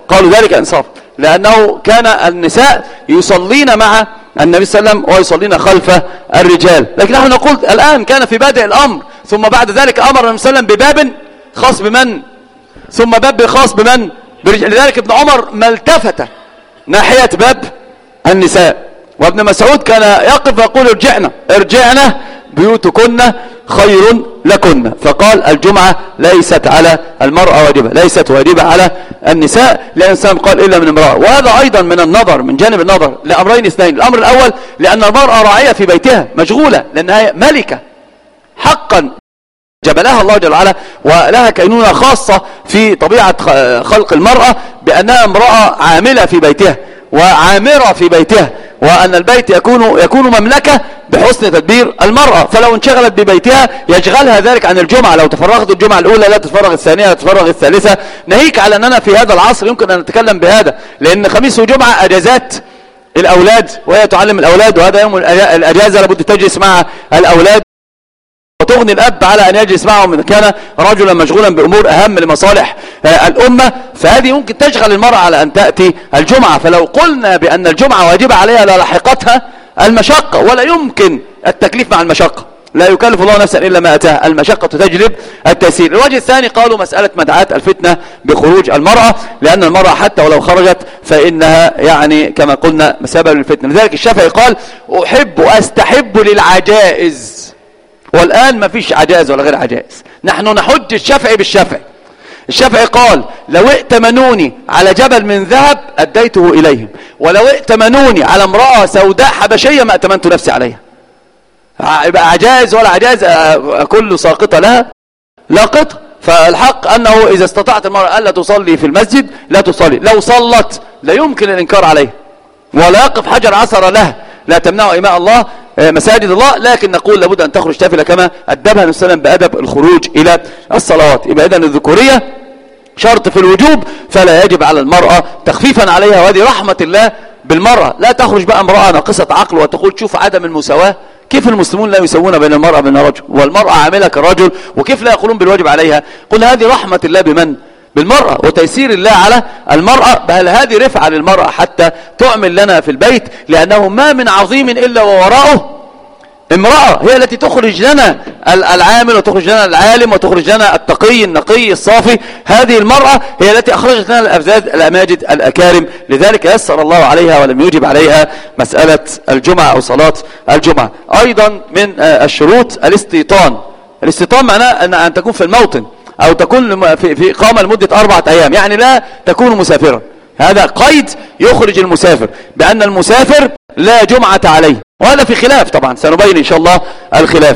لأنه كان النساء يصلين مع النبي صلى الله عليه وسلم ويصلين خلف الرجال. لكن نحن نقول الآن كان في بادئ الأمر، ثم بعد ذلك أمر النبي صلى الله عليه وسلم بباب خاص بمن، ثم باب خاص بمن برجال. لذلك ابن عمر ما التفت ناحية باب النساء. وابن مسعود كان يقف ويقول ارجعنا بيوتكن خير لكن. فقال الجمعة ليست على المرأة واجبة، ليست واجبة على النساء، لأن الإنسان قال إلا من امرأة. وهذا أيضا من النظر، من جانب النظر لأمرين اثنين. الأمر الأول لأن المرأة راعية في بيتها مشغولة، لأنها ملكة حقا جبلها الله جل وعلا، ولها كينونة خاصة في طبيعة خلق المرأة بأنها امرأة عاملة في بيتها وعامرة في بيتها، وأن البيت يكون مملكة بحسن تدبير المرأة. فلو انشغلت ببيتها يشغلها ذلك عن الجمعة، لو تفرغت الجمعة الأولى لا تتفرغ الثانية، لا تتفرغ الثالثة. ناهيك على أننا في هذا العصر يمكن أن نتكلم بهذا، لأن خميس وجمعة أجازات الأولاد وهي تعلم الأولاد، وهذا يوم الأجازة لابد تجلس مع الأولاد وتغني الأب على أن يجلس معهم إذا كان رجلا مشغولا بأمور أهم لمصالح الأمة. فهذه ممكن تشغل المرأة على أن تأتي الجمعة. فلو قلنا بأن الجمعة واجبة عليها للاحقتها المشقة، ولا يمكن التكليف مع المشقة، لا يكلف الله نفسا إلا ما أتاها، المشقة تجلب التيسير. الوجه الثاني قالوا مسألة مدعاة الفتنة بخروج المرأة، لأن المرأة حتى ولو خرجت فإنها يعني كما قلنا سبب للفتنة. لذلك الشافعي قال أستحب للعجائز. والآن ما فيش عجائز ولا غير عجائز، نحن نحج الشافعي بالشافعي. الشافعي قال لو ائتمنوني على جبل من ذهب أديته إليهم، ولو ائتمنوني على امرأة سوداء حبشية ما ائتمنت نفسي عليها. يبقى عجائز ولا عجائز كل ساقطة لها لاقطة. فالحق أنه إذا استطاعت المرأة ألا تصلي في المسجد لا تصلي، لو صلت لا يمكن الإنكار عليه ولا يقف حجر عثر له، لا تمنع إماء الله مساجد الله، لكن نقول لابد أن تخرج تافلة كما أدبها النبي صلى الله عليه وسلم بأدب الخروج إلى الصلوات. يبقى إذن الذكورية شرط في الوجوب، فلا يجب على المرأة تخفيفا عليها، وهذه رحمة الله بالمرأة. لا تخرج بقى امرأة ناقصة عقل وتقول شوف عدم المساواة، كيف المسلمون لا يسوون بين المرأة وبين الرجل، والمرأة عاملة كالرجل، وكيف لا يقولون بالواجب عليها؟ قل هذه رحمة الله بمن؟ بالمرأة، وتيسير الله على المرأة، بل هذه رفعة للمرأة حتى تعمل لنا في البيت، لأنه ما من عظيم إلا ووراءه امرأة هي التي تخرج لنا العامل وتخرج لنا العالم وتخرج لنا التقي النقي الصافي. هذه المرأة هي التي أخرجت لنا الأفذاذ الأماجد الأكارم، لذلك يسر الله عليها ولم يجب عليها مسألة الجمعة أو صلاة الجمعة. أيضا من الشروط الاستيطان. الاستيطان معناه أن تكون في الموطن أو تكون في إقامة لمدة 4 أيام، يعني لا تكون مسافرا. هذا قيد يخرج المسافر بأن المسافر لا جمعة عليه، وهذا في خلاف طبعا، سنبين إن شاء الله الخلاف.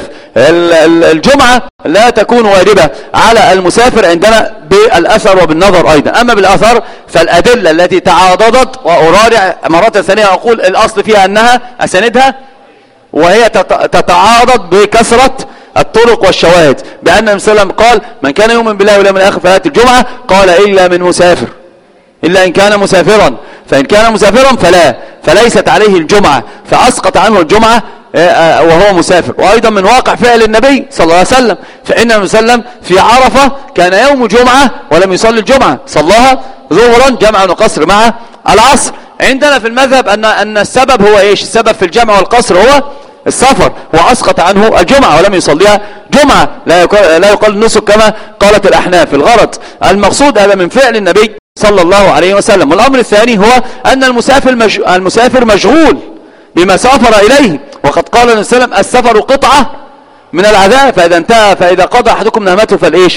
الجمعة لا تكون واجبة على المسافر عندنا بالأثر وبالنظر أيضا. أما بالأثر فالأدلة التي تعاضدت، وأراجع مرة ثانية أقول الأصل فيها أنها أسندها، وهي تتعاضد بكثرة الطرق والشواهد، بأن النبي صلى الله عليه وسلم قال من كان يؤمن بالله واليوم الآخر فليأتي الجمعة، قال إلا من مسافر، إلا إن كان مسافرا، فإن كان مسافرا فليست عليه الجمعة، فأسقط عنه الجمعة وهو مسافر. وأيضا من واقع فعل النبي صلى الله عليه وسلم، فإن النبي صلى الله عليه وسلم في عرفة كان يوم جمعة ولم يصلي الجمعة، صلاها ظهرا جمعا وقصر مع العصر. عندنا في المذهب أن السبب هو إيش؟ السبب في الجمع والقصر هو السفر، وأسقط عنه الجمعة ولم يصليها جمعة، لا يقال النسك كما قالت الأحناف. الغرض المقصود هذا من فعل النبي صلى الله عليه وسلم. والأمر الثاني هو أن المسافر مشغول بما سافر إليه، وقد قال النبي صلى الله عليه وسلم السفر قطعة من العذاب، فإذا انتهى فإذا قضى أحدكم نهمته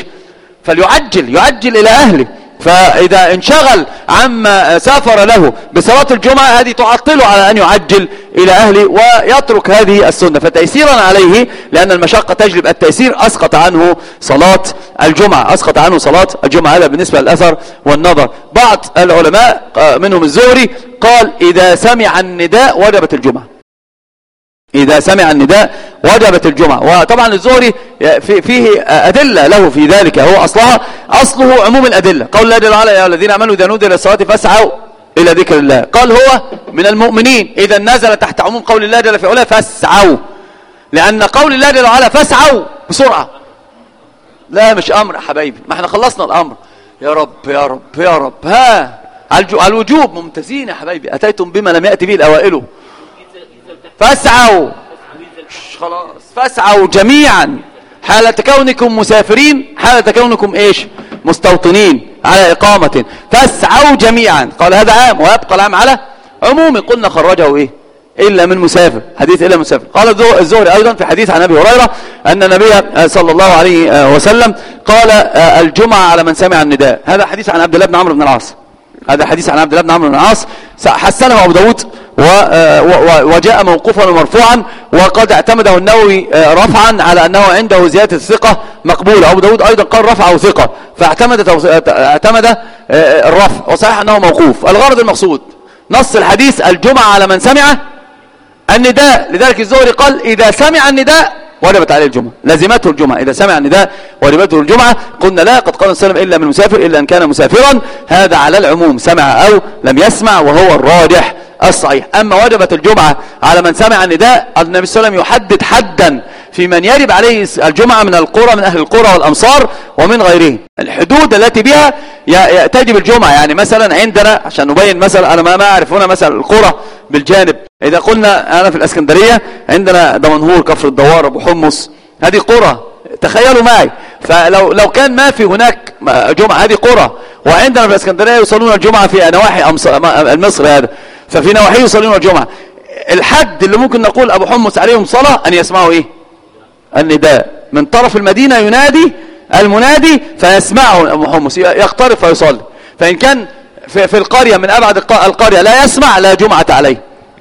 فليعجل إلى أهله. فإذا انشغل عما سافر له بصلاة الجمعة هذه تعطله على أن يعجل إلى أهله ويترك هذه السنة، فتيسيرا عليه لأن المشقة تجلب التيسير أسقط عنه صلاة الجمعة، هذا بالنسبة للأثر والنظر. بعض العلماء منهم الزهري قال إذا سمع النداء وجبت الجمعة، إذا سمع النداء وجبت الجمعة. وطبعا الزهري فيه أدلة له في ذلك، هو أصله عموم الأدلة. قول الله جل وعلا يا الذين آمنوا إذا نودي للصلاة فاسعوا إلى ذكر الله، قال هو من المؤمنين، إذا نزل تحت عموم قول الله جل في علاه فاسعوا، لأن قول الله جل وعلا فاسعوا بسرعة، لا مش أمر يا حبايبي، ما احنا خلصنا الأمر، يا رب يا رب يا رب، ها الوجوب ممتازين يا حبايبي، أتيتم بما لم يأتي به الأوائل، فاسعوا خلاص، فاسعوا جميعا حالة كونكم مسافرين، حالة كونكم ايش؟ مستوطنين على إقامة، فاسعوا جميعا. قال هذا عام ويبقى العام على عمومي، قلنا خرجه ايه؟ إلا من مسافر، حديث إلا من مسافر. قال الزهري أيضا في حديث عن أبي هريرة أن النبي صلى الله عليه وسلم قال الجمعة على من سمع النداء. هذا حديث عن عبد الله بن عمرو بن العاص، حسنه أبو داود وجاء موقوفا ومرفوعا، وقد اعتمده النووي رفعا على أنه عنده زيادة الثقة مقبولة. أبو داود أيضا قال رفعه ثقة، فاعتمد الرفع، وصحيح أنه موقوف. الغرض المقصود نص الحديث الجمعة على من سمع النداء، لذلك الزهري قال إذا سمع النداء وجبت عليه الجمعة، لازمته الجمعة، إذا سمع النداء وجبته الجمعة. قلنا لا، قد قال السلام إلا من مسافر، إلا أن كان مسافرا، هذا على العموم، سمع أو لم يسمع، وهو الراجح الصحيح. أما وجبت الجمعة على من سمع النداء، النبي صلى الله عليه وسلم يحدد حدا في من يجب عليه الجمعة من القرى، من أهل القرى والأمصار ومن غيرهم، الحدود التي بها تجب الجمعة. يعني مثلا عندنا، عشان نبين مثلا، أنا ما أعرف هنا مثلا القرى بالجانب، إذا قلنا أنا في الإسكندرية عندنا دمنهور، كفر الدوار، أبو حمص، هذه قرى، تخيلوا معي، فلو كان ما في هناك جمعة، هذه قرى، وعندنا في الإسكندرية يصلون الجمعة في نواحي مصر هذا، ففي نواحي يصلون الجمعة، الحد اللي ممكن نقول أبو حمص عليهم صلاة أن يسمعوا إيه؟ النداء من طرف المدينة، ينادي المنادي فيسمعه أبو حمص، يقترب فيصلي. فإن كان في القرية من أبعد القرية لا يسمع، لا جمعة عليه،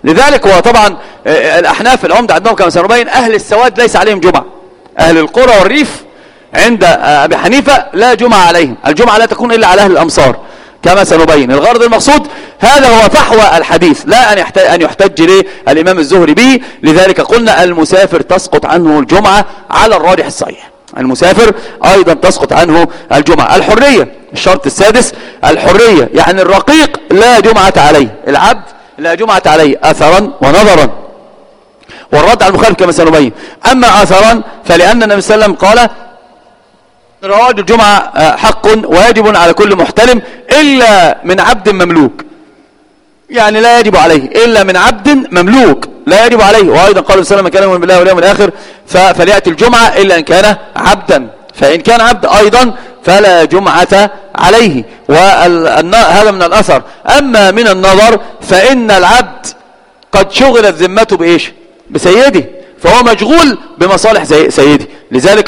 لذلك هو طبعا الأحناف العمدة عندهم كما سنبين أهل السواد ليس عليهم جمعة، أهل القرى والريف عند أبي حنيفة لا جمعة عليهم، الجمعة لا تكون إلا على أهل الأمصار كما سنبين. الغرض المقصود هذا هو فحوى الحديث، لا أن يحتج له الإمام الزهري به. لذلك قلنا المسافر تسقط عنه الجمعة على الراجح الصحيح، المسافر أيضا تسقط عنه الجمعة. الحرية الشرط السادس، الحرية يعني الرقيق لا جمعة عليه، العبد لا جمعة عليه أثرا ونظرا، والرد على المخالف كما سنبين. أما أثرا فلأن النبي صلى الله عليه وسلم قال رواج الجمعة حق واجب على كل محتلم إلا من عبد مملوك، يعني لا يجب عليه إلا من عبد مملوك لا يجب عليه. وأيضا قال صلى الله عليه وسلم كلام بالله واليوم الآخر فليأتي الجمعة إلا إن كان عبدا، فإن كان عبد أيضا فلا جمعة عليه. وهذا من الأثر. أما من النظر فإن العبد قد شغلت ذمته بإيش؟ بسيده، فهو مشغول بمصالح سيده، لذلك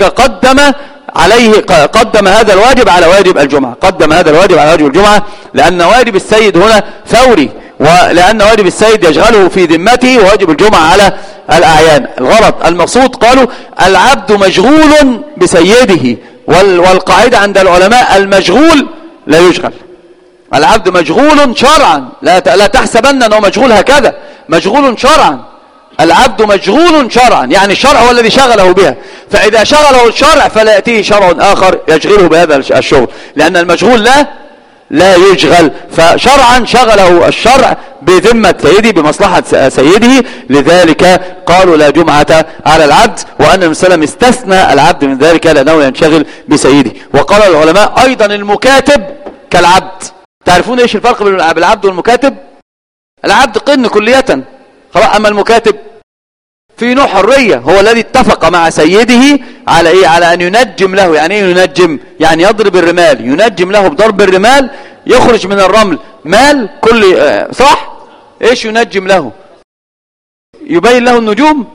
قدم هذا الواجب على واجب الجمعة، قدم هذا الواجب على واجب الجمعة، لأن واجب السيد هنا فوري، ولأن واجب السيد يشغله في ذمته، وواجب الجمعة على الأعيان. الغرض المقصود قالوا العبد مشغول بسيده، والقاعدة عند العلماء المشغول لا يشغل، العبد مشغول شرعا، لا تحسبن أنه مشغول هكذا، مشغول شرعا، العبد مشغول شرعا، يعني الشرع هو الذي شغله بها، فإذا شغله الشرع فلا يأتيه شرع آخر يشغله بهذا الشغل، لأن المشغول لا يشغل، فشرعا شغله الشرع بذمة سيده بمصلحة سيده. لذلك قالوا لا جمعة على العبد، وأن النبي صلى الله عليه وسلم استثنى العبد من ذلك لأنه ينشغل بسيده. وقال العلماء أيضا المكاتب كالعبد. تعرفون إيش الفرق بين العبد والمكاتب؟ العبد قن كلية خلاص، أما المكاتب في نوع حرية، هو الذي اتفق مع سيده على إيه؟ على أن ينجم له. يعني إيه ينجم؟ يعني يضرب الرمال، ينجم له بضرب الرمال، يخرج من الرمل مال كل صح؟ إيش ينجم له؟ يبين له النجوم،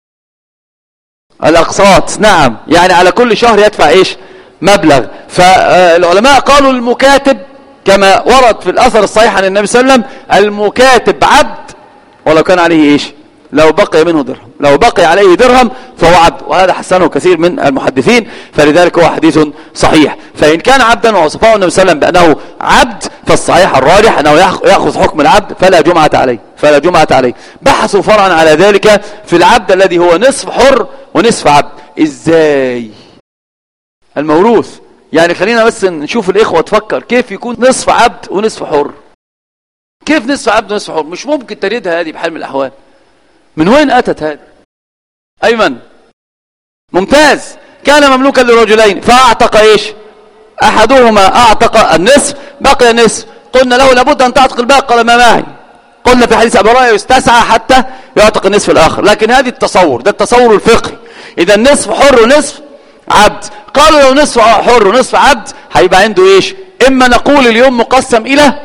الأقساط، نعم، يعني على كل شهر يدفع إيش؟ مبلغ. فالعلماء قالوا المكاتب كما ورد في الأثر الصحيح عن النبي صلى الله عليه وسلم، المكاتب عبد ولو كان عليه إيش؟ لو بقي منه درهم، لو بقي عليه درهم فهو عبد، وهذا حسنه كثير من المحدثين، فلذلك هو حديث صحيح. فإن كان عبدا ووصفه النبي صلى الله عليه وسلم بأنه عبد فالصحيح الراجح أنه يأخذ حكم العبد فلا جمعة عليه، فلا جمعة عليه. بحثوا فرعا على ذلك في العبد الذي هو نصف حر ونصف عبد. إزاي الموروث؟ يعني خلينا بس نشوف الإخوة تفكر كيف يكون نصف عبد ونصف حر، كيف نصف عبد ونصف حر؟ مش ممكن تريدها هذه بحال من الأحوال. من وين أتت هذه؟ أيمن ممتاز. كان مملوكا لرجلين فأعتق إيش؟ أحدهما أعتق النصف، بقي النصف، قلنا له لابد أن تعتق الباقي، قال ما معي. قلنا في حديث أبي هريرة يستسعى حتى يعتق النصف الآخر، لكن هذه التصور، ده التصور الفقهي. إذا نصف حر ونصف عبد. قالوا لو نصف حر ونصف عبد هيبقى عنده إيش؟ إما نقول اليوم مقسم إلى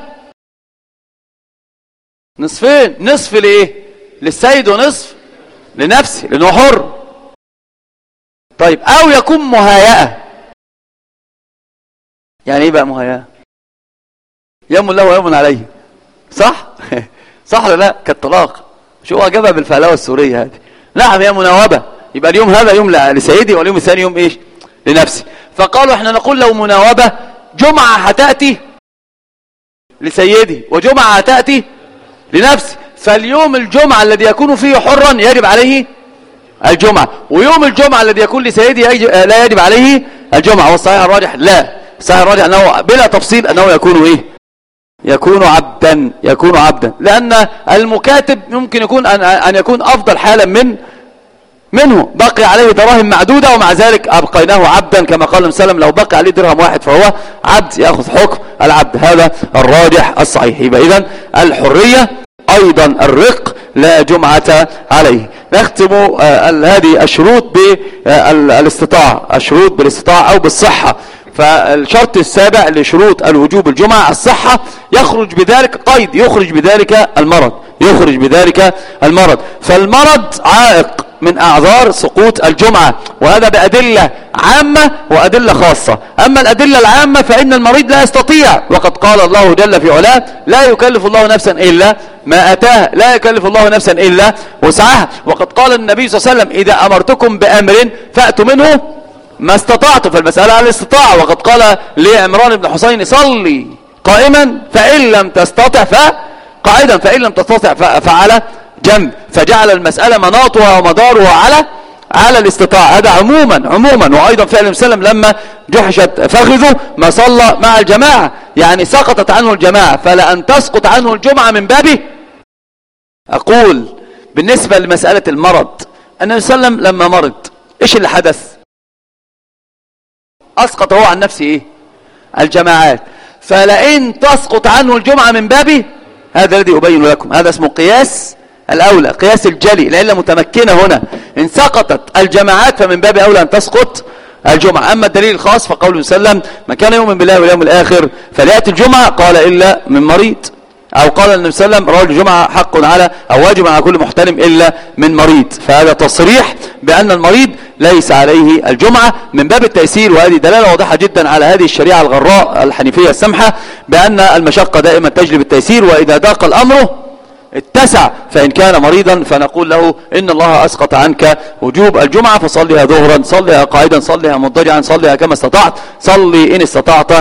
نصفين، نصف لإيه؟ للسيد ونصف لنفسه لأنه حر. طيب أو يكون مهيئة. يعني إيه بقى مهيئة؟ يوم له ويوم عليه، صح؟ صح ولا لا؟ كالطلاق. شو هو جابها بالفهلوة السورية هذه؟ نعم هي مناوبة، يبقى اليوم هذا يوم لسيدي واليوم الثاني يوم إيش؟ لنفسي. فقالوا احنا نقول لو مناوبة جمعة هتأتي لسيدي وجمعة هتأتي لنفسي، فاليوم الجمعة الذي يكون فيه حرا يجب عليه الجمعة، ويوم الجمعة الذي يكون لسيدي لا يجب عليه الجمعة. والصحيح الراجح لا، الصحيح الراجح أنه بلا تفصيل أنه يكون إيه؟ يكون عبدا، يكون عبدا، لأن المكاتب ممكن يكون أن يكون أفضل حالا منه، بقي عليه دراهم معدودة ومع ذلك أبقيناه عبدا، كما قال النبي صلى الله عليه وسلم لو بقي عليه درهم واحد فهو عبد يأخذ حكم العبد. هذا الراجح الصحيح. يبقى إذن الحرية أيضا الرق لا جمعة عليه. نختم هذه الشروط بالاستطاعة، الشروط بالاستطاعة أو بالصحة. فالشرط السابع لشروط الوجوب الجمعة الصحة، يخرج بذلك قيد، يخرج بذلك المرض، يخرج بذلك المرض. فالمرض عائق من أعذار سقوط الجمعة، وهذا بأدلة عامة وأدلة خاصة. أما الأدلة العامة فإن المريض لا يستطيع، وقد قال الله جل في علاه لا يكلف الله نفسا إلا ما أتاها، لا يكلف الله نفسا إلا وسعها. وقد قال النبي صلى الله عليه وسلم إذا أمرتكم بأمر فأتوا منه ما استطعتم، فالمسألة على الاستطاعة. وقد قال لعمران بن حسين صلي قائما فإن لم تستطع فقاعدا فإن لم تستطع فعلى جنب، فجعل المسألة مناطها ومدارها على الاستطاعة. هذا عموما. وأيضا فعل وسلم لما جحشت فخذه ما صلى مع الجماعة، يعني سقطت عنه الجماعة، فلأن تسقط عنه الجمعة من بابه. أقول بالنسبة لمسألة المرض، النبي صلى الله عليه وسلم لما مرض إيش اللي حدث؟ أسقط هو عن نفسه إيه؟ الجماعات. فلئن تسقط عنه الجمعة من بابه، هذا الذي أبين لكم، هذا اسمه قياس الأولى، قياس الجلي، العلة متمكنة هنا. إن سقطت الجماعات فمن باب أولى أن تسقط الجمعة. أما الدليل الخاص فقوله صلى الله عليه وسلم من كان يؤمن بالله واليوم الآخر فليأتي الجمعة، قال إلا من مريض، أو قال النبي صلى الله عليه وسلم رواه الجمعة حق على أو واجب على كل محترم إلا من مريض. فهذا تصريح بأن المريض ليس عليه الجمعة من باب التيسير، وهذه دلالة واضحة جدا على هذه الشريعة الغراء الحنيفية السمحة بأن المشقة دائما تجلب التيسير، وإذا ضاق الأمر اتسع. فإن كان مريضا فنقول له إن الله أسقط عنك وجوب الجمعة، فصليها ظهرا، صليها قائدا، صليها مضطجعا، صليها كما استطعت، صلي إن استطعت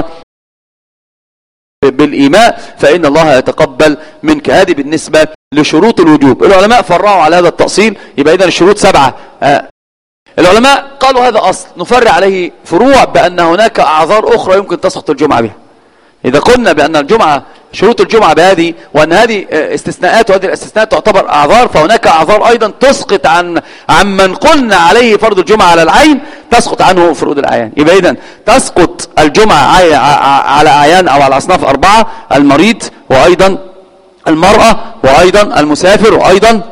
بالإيماء فإن الله يتقبل منك. هذه بالنسبة لشروط الوجوب. العلماء فرعوا على هذا التأصيل، يبقى إذن الشروط 7. العلماء قالوا هذا أصل نفرع عليه فروع بأن هناك أعذار أخرى يمكن تسقط الجمعة بها. إذا قلنا بأن الجمعة شروط الجمعة بهذه، وأن هذه استثناءات، وهذه الاستثناءات تعتبر أعذار، فهناك أعذار أيضا تسقط عن من قلنا عليه فرض الجمعة على العين تسقط عنه فروض الأعيان. يبقى إذن تسقط الجمعة على أعيان أو على أصناف 4: المريض، وأيضا المرأة، وأيضا المسافر، وأيضا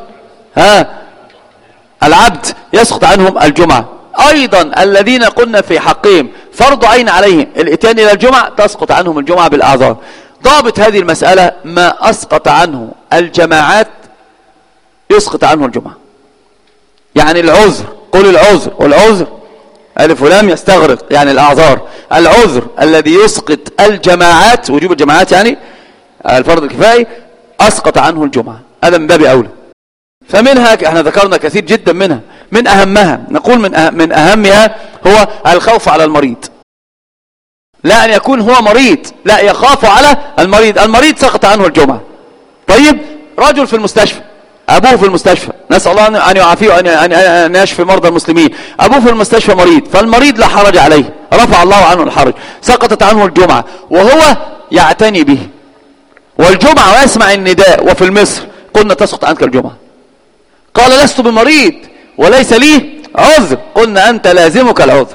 العبد يسقط عنهم الجمعة. أيضا الذين قلنا في حقهم فرض عين عليهم الاتيان إلى الجمعة تسقط عنهم الجمعة بالأعذار. ضابط هذه المسألة ما أسقط عنه الجماعات يسقط عنه الجمعة. يعني العذر، قل العذر، والعذر ألف ولام يستغرق يعني الأعذار. العذر الذي يسقط الجماعات، وجوب الجماعات يعني الفرض الكفائي، أسقط عنه الجمعة. هذا من باب أولى. فمنها احنا ذكرنا كثير جدا منها، من أهمها نقول من أهمها هو الخوف على المريض. لا أن يكون هو مريض، لا يخاف على المريض. المريض سقط عنه الجمعة. طيب رجل في المستشفى، أبوه في المستشفى، نسأل الله أن يعافيه وأن يشفي مرضى المسلمين. أبوه في المستشفى مريض، فالمريض لا حرج عليه، رفع الله عنه الحرج، سقطت عنه الجمعة وهو يعتني به والجمعة ويسمع النداء، وفي مصر قلنا تسقط عنك الجمعة. قال لست بمريض وليس لي عذر، قلنا أنت لازمك العذر،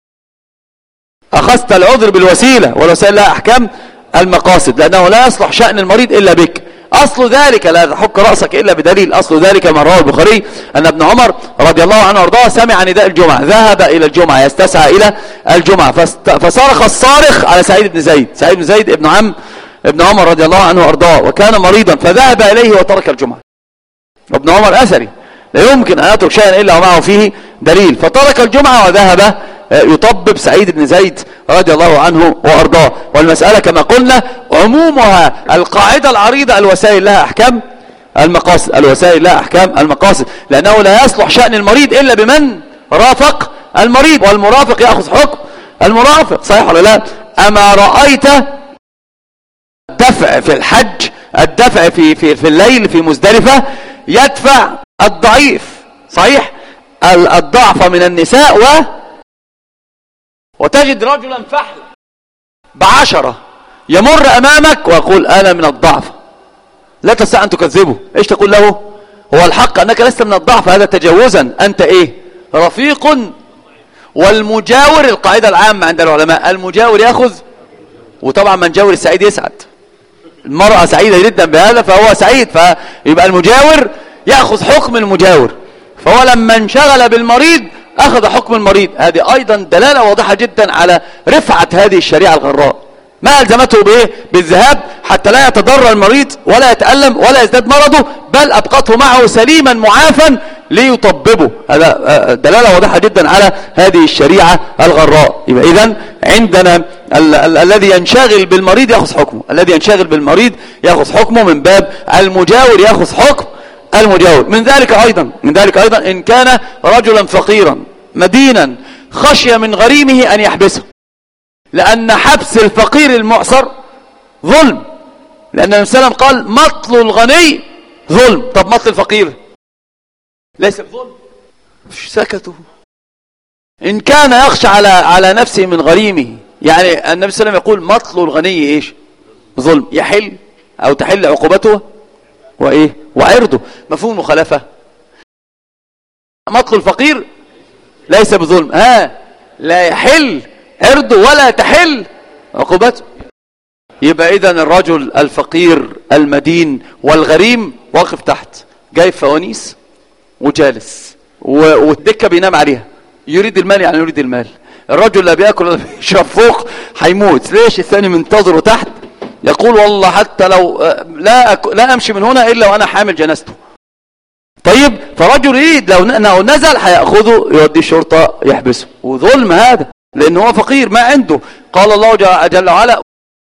أخذت العذر بالوسيلة، والوسيلة لها أحكام المقاصد، لأنه لا يصلح شأن المريض إلا بك. أصل ذلك لا تحك رأسك إلا بدليل. أصل ذلك ما رواه البخاري أن ابن عمر رضي الله عنه وارضاه سمع نداء الجمعة، ذهب إلى الجمعة يستسعى إلى الجمعة، فصرخ الصارخ على سعيد بن زيد. سعيد بن زيد ابن عم ابن عمر رضي الله عنه وارضاه، وكان مريضا، فذهب إليه وترك الجمعة. وابن عمر أثري لا يمكن أن يترك شيئا إلا ومعه فيه دليل، فترك الجمعة وذهب يطبب سعيد بن زيد رضي الله عنه وأرضاه. والمسألة كما قلنا عمومها القاعدة العريضة الوسائل لها أحكام المقاصد، الوسائل لها أحكام المقاصد، لأنه لا يصلح شأن المريض إلا بمن رافق المريض، والمرافق يأخذ حكم المرافق. صحيح ولا لا؟ أما رأيت الدفع في الحج، الدفع في الليل في مزدلفة يدفع الضعيف، صحيح، الضعف من النساء وتجد رجلا فحل ب10 يمر أمامك ويقول أنا من الضعف، لا تستطيع أن تكذبه. إيش تقول له؟ هو الحق أنك لست من الضعف، هذا تجاوزا، أنت إيه؟ رفيق. والمجاور القاعدة العامة عند العلماء المجاور يأخذ، وطبعا من جاور السعيد يسعد، المرأة سعيدة جدا بهذا فهو سعيد، فيبقى المجاور يأخذ حكم المجاور. فهو لما انشغل بالمريض أخذ حكم المريض. هذه أيضا دلالة واضحة جدا على رفعة هذه الشريعة الغراء، ما ألزمته بإيه؟ بالذهاب حتى لا يتضرر المريض ولا يتألم ولا يزداد مرضه، بل أبقته معه سليما معافا ليطببوا. هذا دلالة واضحة جدا على هذه الشريعة الغراء. يبقى إذن عندنا الذي ينشغل بالمريض يأخذ حكمه، الذي ينشغل بالمريض يأخذ حكمه، من باب المجاور يأخذ حكم المجاور. من ذلك أيضا إن كان رجلا فقيرا مدينا خشي من غريمه أن يحبسه، لأن حبس الفقير المعسر ظلم، لأن النبي صلى الله عليه وسلم قال مطل الغني ظلم. طب مطل الفقير ليس بظلم؟ مش سكتوا. إن كان يخشى على نفسه من غريمه، يعني النبي صلى الله عليه وسلم يقول مطل الغني إيش؟ ظلم، يحل أو تحل عقوبته وإيه؟ وعرضه. مفهوم مخالفة. مطل الفقير ليس بظلم، لا يحل عرضه ولا تحل عقوبته. يبقى إذن الرجل الفقير المدين والغريم واقف تحت، جايب فوانيس وجالس والدكة بينام عليها، يريد المال، يعني يريد المال. الرجل لا بيأكل ولا بيشرب فوق هيموت. ليش؟ الثاني منتظره تحت يقول والله حتى لو لا أمشي من هنا إلا وأنا حامل جنازته. طيب، فرجل يريد لو نزل هيأخذه يوديه الشرطة يحبسه، وظلم هذا، لأنه هو فقير ما عنده. قال الله جل وعلا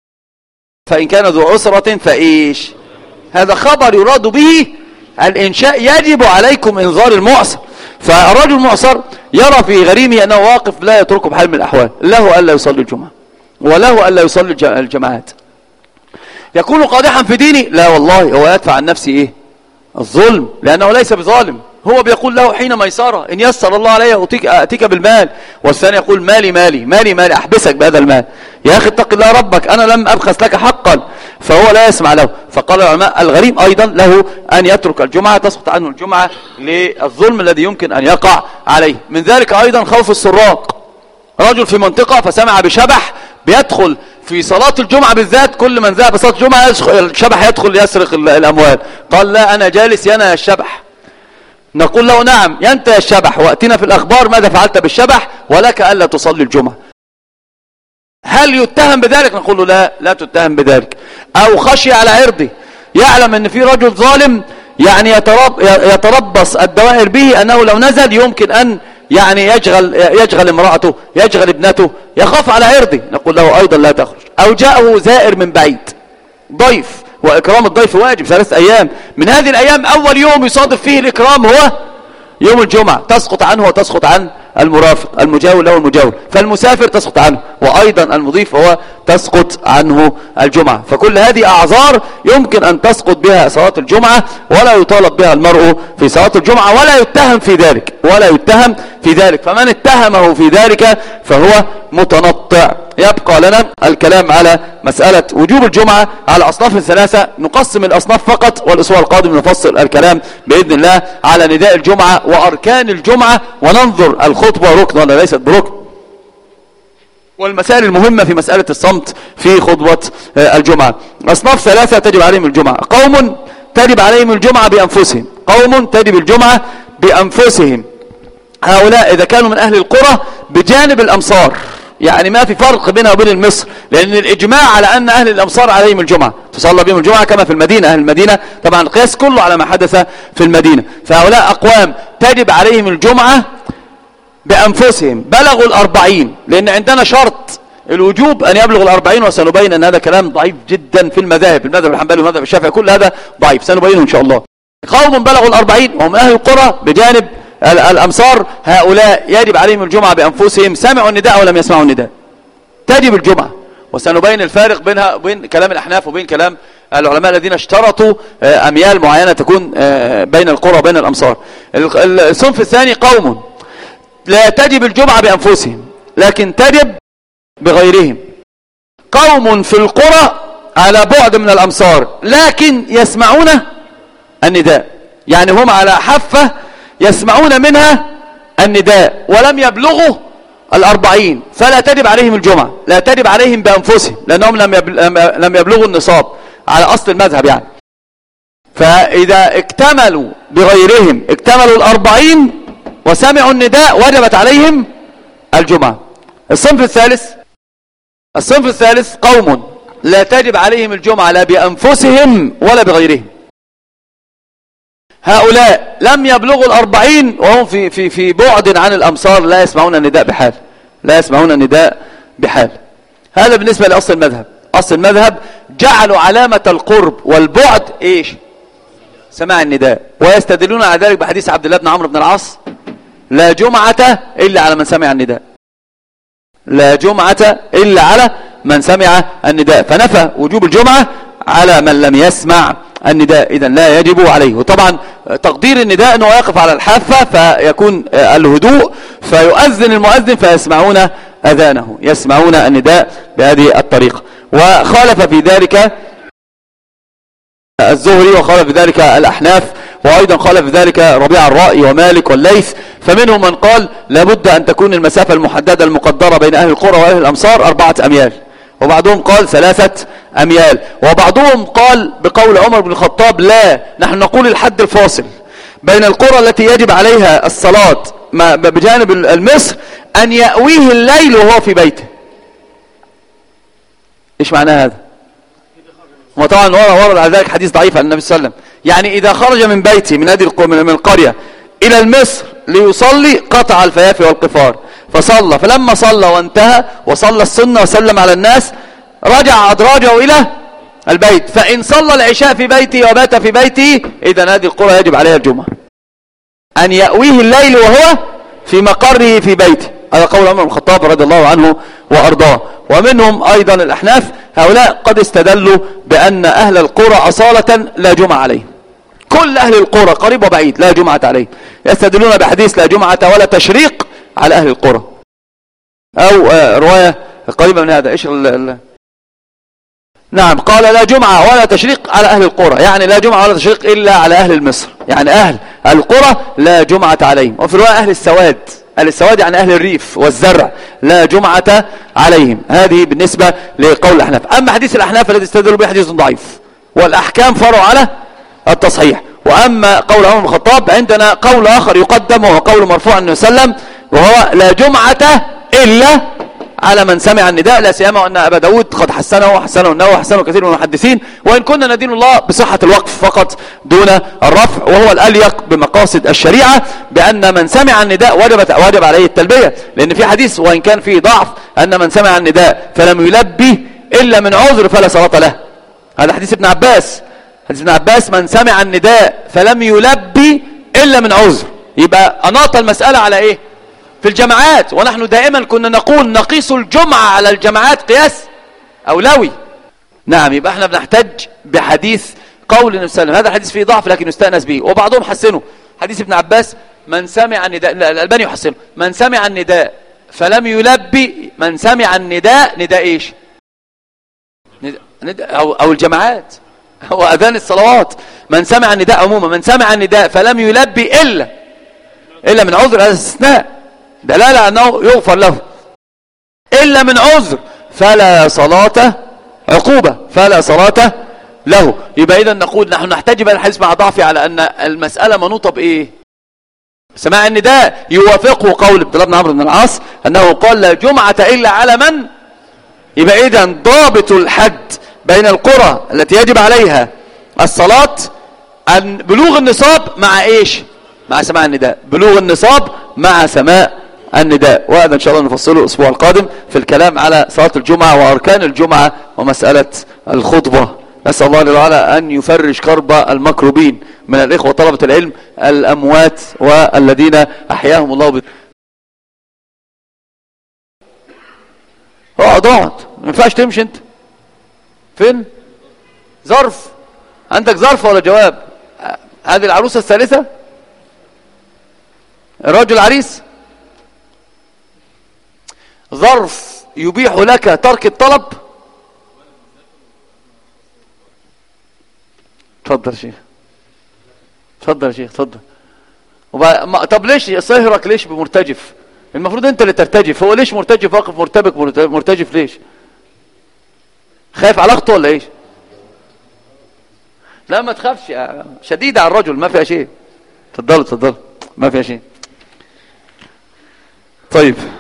فإن كان ذو عسرة فإيش؟ هذا خبر يراد به الإنشاء، يجب عليكم إنظار المعسر. فالرجل المعسر يرى في غريمه أنه واقف لا يتركه بحال من الأحوال، له ألا يصلي الجمعة وله ألا يصلي الجماعات. يكون قادحا في ديني؟ لا والله، هو يدفع عن نفسه إيه؟ الظلم، لأنه ليس بظالم. هو بيقول له حين ميسرة إن يسر الله علي أتيك بالمال، والثاني يقول مالي أحبسك بهذا المال. يا أخي اتق الله ربك، أنا لم أبخس لك حقا. فهو لا يسمع له. فقال العلماء الغريم أيضا له أن يترك الجمعة، تسقط عنه الجمعة للظلم الذي يمكن أن يقع عليه. من ذلك أيضا خوف السراق. رجل في منطقة فسمع بشبح بيدخل في صلاة الجمعة بالذات، كل من ذهب صلاة الجمعة الشبح يدخل يسرق الأموال. قال لا، أنا جالس ينا الشبح. نقول له نعم ينتهي الشبح، وأتنا في الأخبار ماذا فعلت بالشبح، ولك ألا تصلي الجمعة. هل يتهم بذلك؟ نقول له لا تتهم بذلك. أو خشي على عرضه، يعلم أن في رجل ظالم يعني يتربص الدوائر به أنه لو نزل يمكن أن يعني يشغل امرأته، يشغل ابنته، يخاف على عرضه. نقول له أيضا لا تخرج. أو جاءه زائر من بعيد، ضيف، وإكرام الضيف واجب 3 أيام. من هذه الأيام أول يوم يصادف فيه الإكرام هو يوم الجمعة، تسقط عنه وتسقط عن المرافق، المجاور له المجاور. فالمسافر تسقط عنه، وأيضا المضيف هو تسقط عنه الجمعة. فكل هذه أعذار يمكن أن تسقط بها صلاة الجمعة، ولا يطالب بها المرء في صلاة الجمعة، ولا يتهم في ذلك. فمن اتهمه في ذلك فهو متنطع. يبقى لنا الكلام على مسألة وجوب الجمعة على أصناف 3. نقسم الأصناف فقط، والأسبوع القادم نفصل الكلام بإذن الله على نداء الجمعة وأركان الجمعة، وننظر الخطبة ركن ولا ليست بركن، والمسائل المهمة في مسألة الصمت في خطبة الجمعة. أصناف 3 تجب عليهم الجمعة. قوم تجب عليهم الجمعة بأنفسهم، قوم تجب الجمعة بأنفسهم. هؤلاء إذا كانوا من أهل القرى بجانب الأمصار، يعني ما في فرق بينها وبين المصر، لأن الإجماع على أن أهل الأمصار عليهم الجمعة، تصلى بهم الجمعة كما في المدينة. أهل المدينة طبعا القياس كله على ما حدث في المدينة. فهؤلاء أقوام تجب عليهم الجمعة بأنفسهم، بلغوا 40، لأن عندنا شرط الوجوب أن يبلغ 40، وسنبين أن هذا كلام ضعيف جدا في المذاهب الحنبلي والمذهب الشافعي، كل هذا ضعيف سنبينه إن شاء الله. قوم بلغوا 40 وهم أهل القرى بجانب الأمصار، هؤلاء يجب عليهم الجمعة بأنفسهم، سمعوا النداء ولم يسمعوا النداء، تجب الجمعة. وسنبين الفارق بينها وبين كلام الأحناف وبين كلام العلماء الذين اشترطوا أميال معينة تكون بين القرى وبين الأمصار. الصنف الثاني قوم لا تجب الجمعة بأنفسهم لكن تجب بغيرهم. قوم في القرى على بعد من الأمصار لكن يسمعون النداء، يعني هم على حافة يسمعون منها النداء ولم يبلغوا 40، فلا تجب عليهم الجمعة، لا تجب عليهم بأنفسهم لأنهم لم يبلغوا النصاب على أصل المذهب يعني. فإذا اكتملوا بغيرهم، اكتملوا 40 وسمعوا النداء، وجبت عليهم الجمعة. الصنف الثالث قوم لا تجب عليهم الجمعة لا بأنفسهم ولا بغيرهم. هؤلاء لم يبلغوا 40 وهم في بعد عن الأمصار، لا يسمعون النداء بحال، لا يسمعون النداء بحال. هذا بالنسبة لأصل المذهب. أصل المذهب جعلوا علامة القرب والبعد إيش؟ سماع النداء، ويستدلون على ذلك بحديث عبد الله بن عمرو بن العاص: لا جمعة إلا على من سمع النداء، لا جمعة إلا على من سمع النداء، فنفى وجوب الجمعة على من لم يسمع النداء، إذن لا يجب عليه. وطبعا تقدير النداء أنه يقف على الحافة فيكون الهدوء، فيؤذن المؤذن فيسمعون أذانه، يسمعون النداء بهذه الطريقة. وخالف في ذلك الزهري، وخالف في ذلك الأحناف، وأيضا خالف في ذلك ربيع الرأي ومالك والليث. فمنهم من قال لابد أن تكون المسافة المحددة المقدرة بين أهل القرى وأهل الأمصار 4 أميال، وبعضهم قال 3 أميال، وبعضهم قال بقول عمر بن الخطاب: لا، نحن نقول الحد الفاصل بين القرى التي يجب عليها الصلاة بجانب المصر أن يأويه الليل وهو في بيته. إيش معنى هذا؟ وطبعا ورد على ذلك حديث ضعيف عن النبي صلى الله عليه وسلم، يعني إذا خرج من بيته من القرية إلى المصر ليصلي قطع الفيافي والقفار، فصلى، فلما صلى وانتهى وصلى السنة وسلم على الناس رجع أدراجه إلى البيت، فإن صلى العشاء في بيته وبات في بيته إذن هذه القرى يجب عليها الجمعة، أن يأويه الليل وهو في مقره في بيته. هذا قول عمر بن الخطاب رضي الله عنه وأرضاه. ومنهم أيضا الأحناف، هؤلاء قد استدلوا بأن أهل القرى أصالة لا جمعة عليهم، كل أهل القرى قريب وبعيد لا جمعة عليهم، يستدلون بحديث لا جمعة ولا تشريق على أهل القرى، أو رواية قريبة من هذا. إيش نعم، قال لا جمعة ولا تشريق على أهل القرى، يعني لا جمعة ولا تشريق إلا على أهل مصر، يعني أهل القرى لا جمعة عليهم. وفي رواية أهل السواد، أهل السواد يعني أهل الريف والزرع، لا جمعة عليهم. هذه بالنسبة لقول الأحناف. أما حديث الأحناف الذي استدلوا به حديث ضعيف، والأحكام فرعوا على التصحيح. وأما قول عمر بن الخطاب عندنا قول آخر يقدم، وهو قول مرفوع عن النبي صلى الله عليه وسلم، وهو لا جمعة إلا على من سمع النداء، لا سيما أن أبا داود قد حسنه وحسنه النووي وحسنه كثير من المحدثين، وإن كنا ندين الله بصحة الوقف فقط دون الرفع، وهو الأليق بمقاصد الشريعة، بأن من سمع النداء وجب عليه التلبية، لأن في حديث وإن كان فيه ضعف أن من سمع النداء فلم يلبي إلا من عذر فلا صلاة له. هذا حديث ابن عباس، حديث ابن عباس: من سمع النداء فلم يلبي إلا من عذر. يبقى أناط المسألة على إيه؟ في الجماعات. ونحن دائما كنا نقول نقيس الجمعة على الجماعات قياس أولوي. نعم، يبقى احنا بنحتج بحديث قول النبي صلى الله عليه وسلم، هذا الحديث فيه ضعف لكن يستأنس به، وبعضهم حسنه. حديث ابن عباس: من سمع النداء، الألباني يحسنه: من سمع النداء فلم يلبي. من سمع النداء، نداء ايش؟ أو الجماعات، هو أذان الصلوات. من سمع النداء عموما، من سمع النداء فلم يلبي إلا من عذر، هذا استثناء دلالة أنه يغفر له، إلا من عذر فلا صلاة، عقوبة فلا صلاة له. يبقى إذن نقول نحن نحتاج بين الحديث مع ضعفه على أن المسألة منوطة بإيه؟ سماع النداء. يوافقه قول عبد الله بن عمرو بن العاص أنه قال لا جمعة إلا على من. يبقى إذن ضابط الحد بين القرى التي يجب عليها الصلاة أن بلوغ النصاب مع إيش؟ مع سماع النداء، بلوغ النصاب مع سماع النداء. وهذا إن شاء الله نفصله الأسبوع القادم في الكلام على صلاة الجمعة وأركان الجمعة ومسألة الخطبة. نسأل الله جل وعلا أن يفرج كرب المكروبين من الإخوة طلبة العلم الأموات والذين أحياهم الله اقعد ما ينفعش تمشي انت. فين ظرف؟ عندك ظرف ولا جواب؟ هذه العروسة الثالثة، الرجل عريس، ظرف يبيح لك ترك الطلب. تفضل شيخ، تفضل شيخ، تفضل. طب ليش صهرك ليش بمرتجف؟ المفروض انت اللي ترتجف، هو ليش مرتجف واقف مرتبك مرتجف ليش؟ خايف على اخته ولا ايش؟ لا ما تخافش، شديد على الرجل ما فيها شيء. تفضل ما فيها شيء. طيب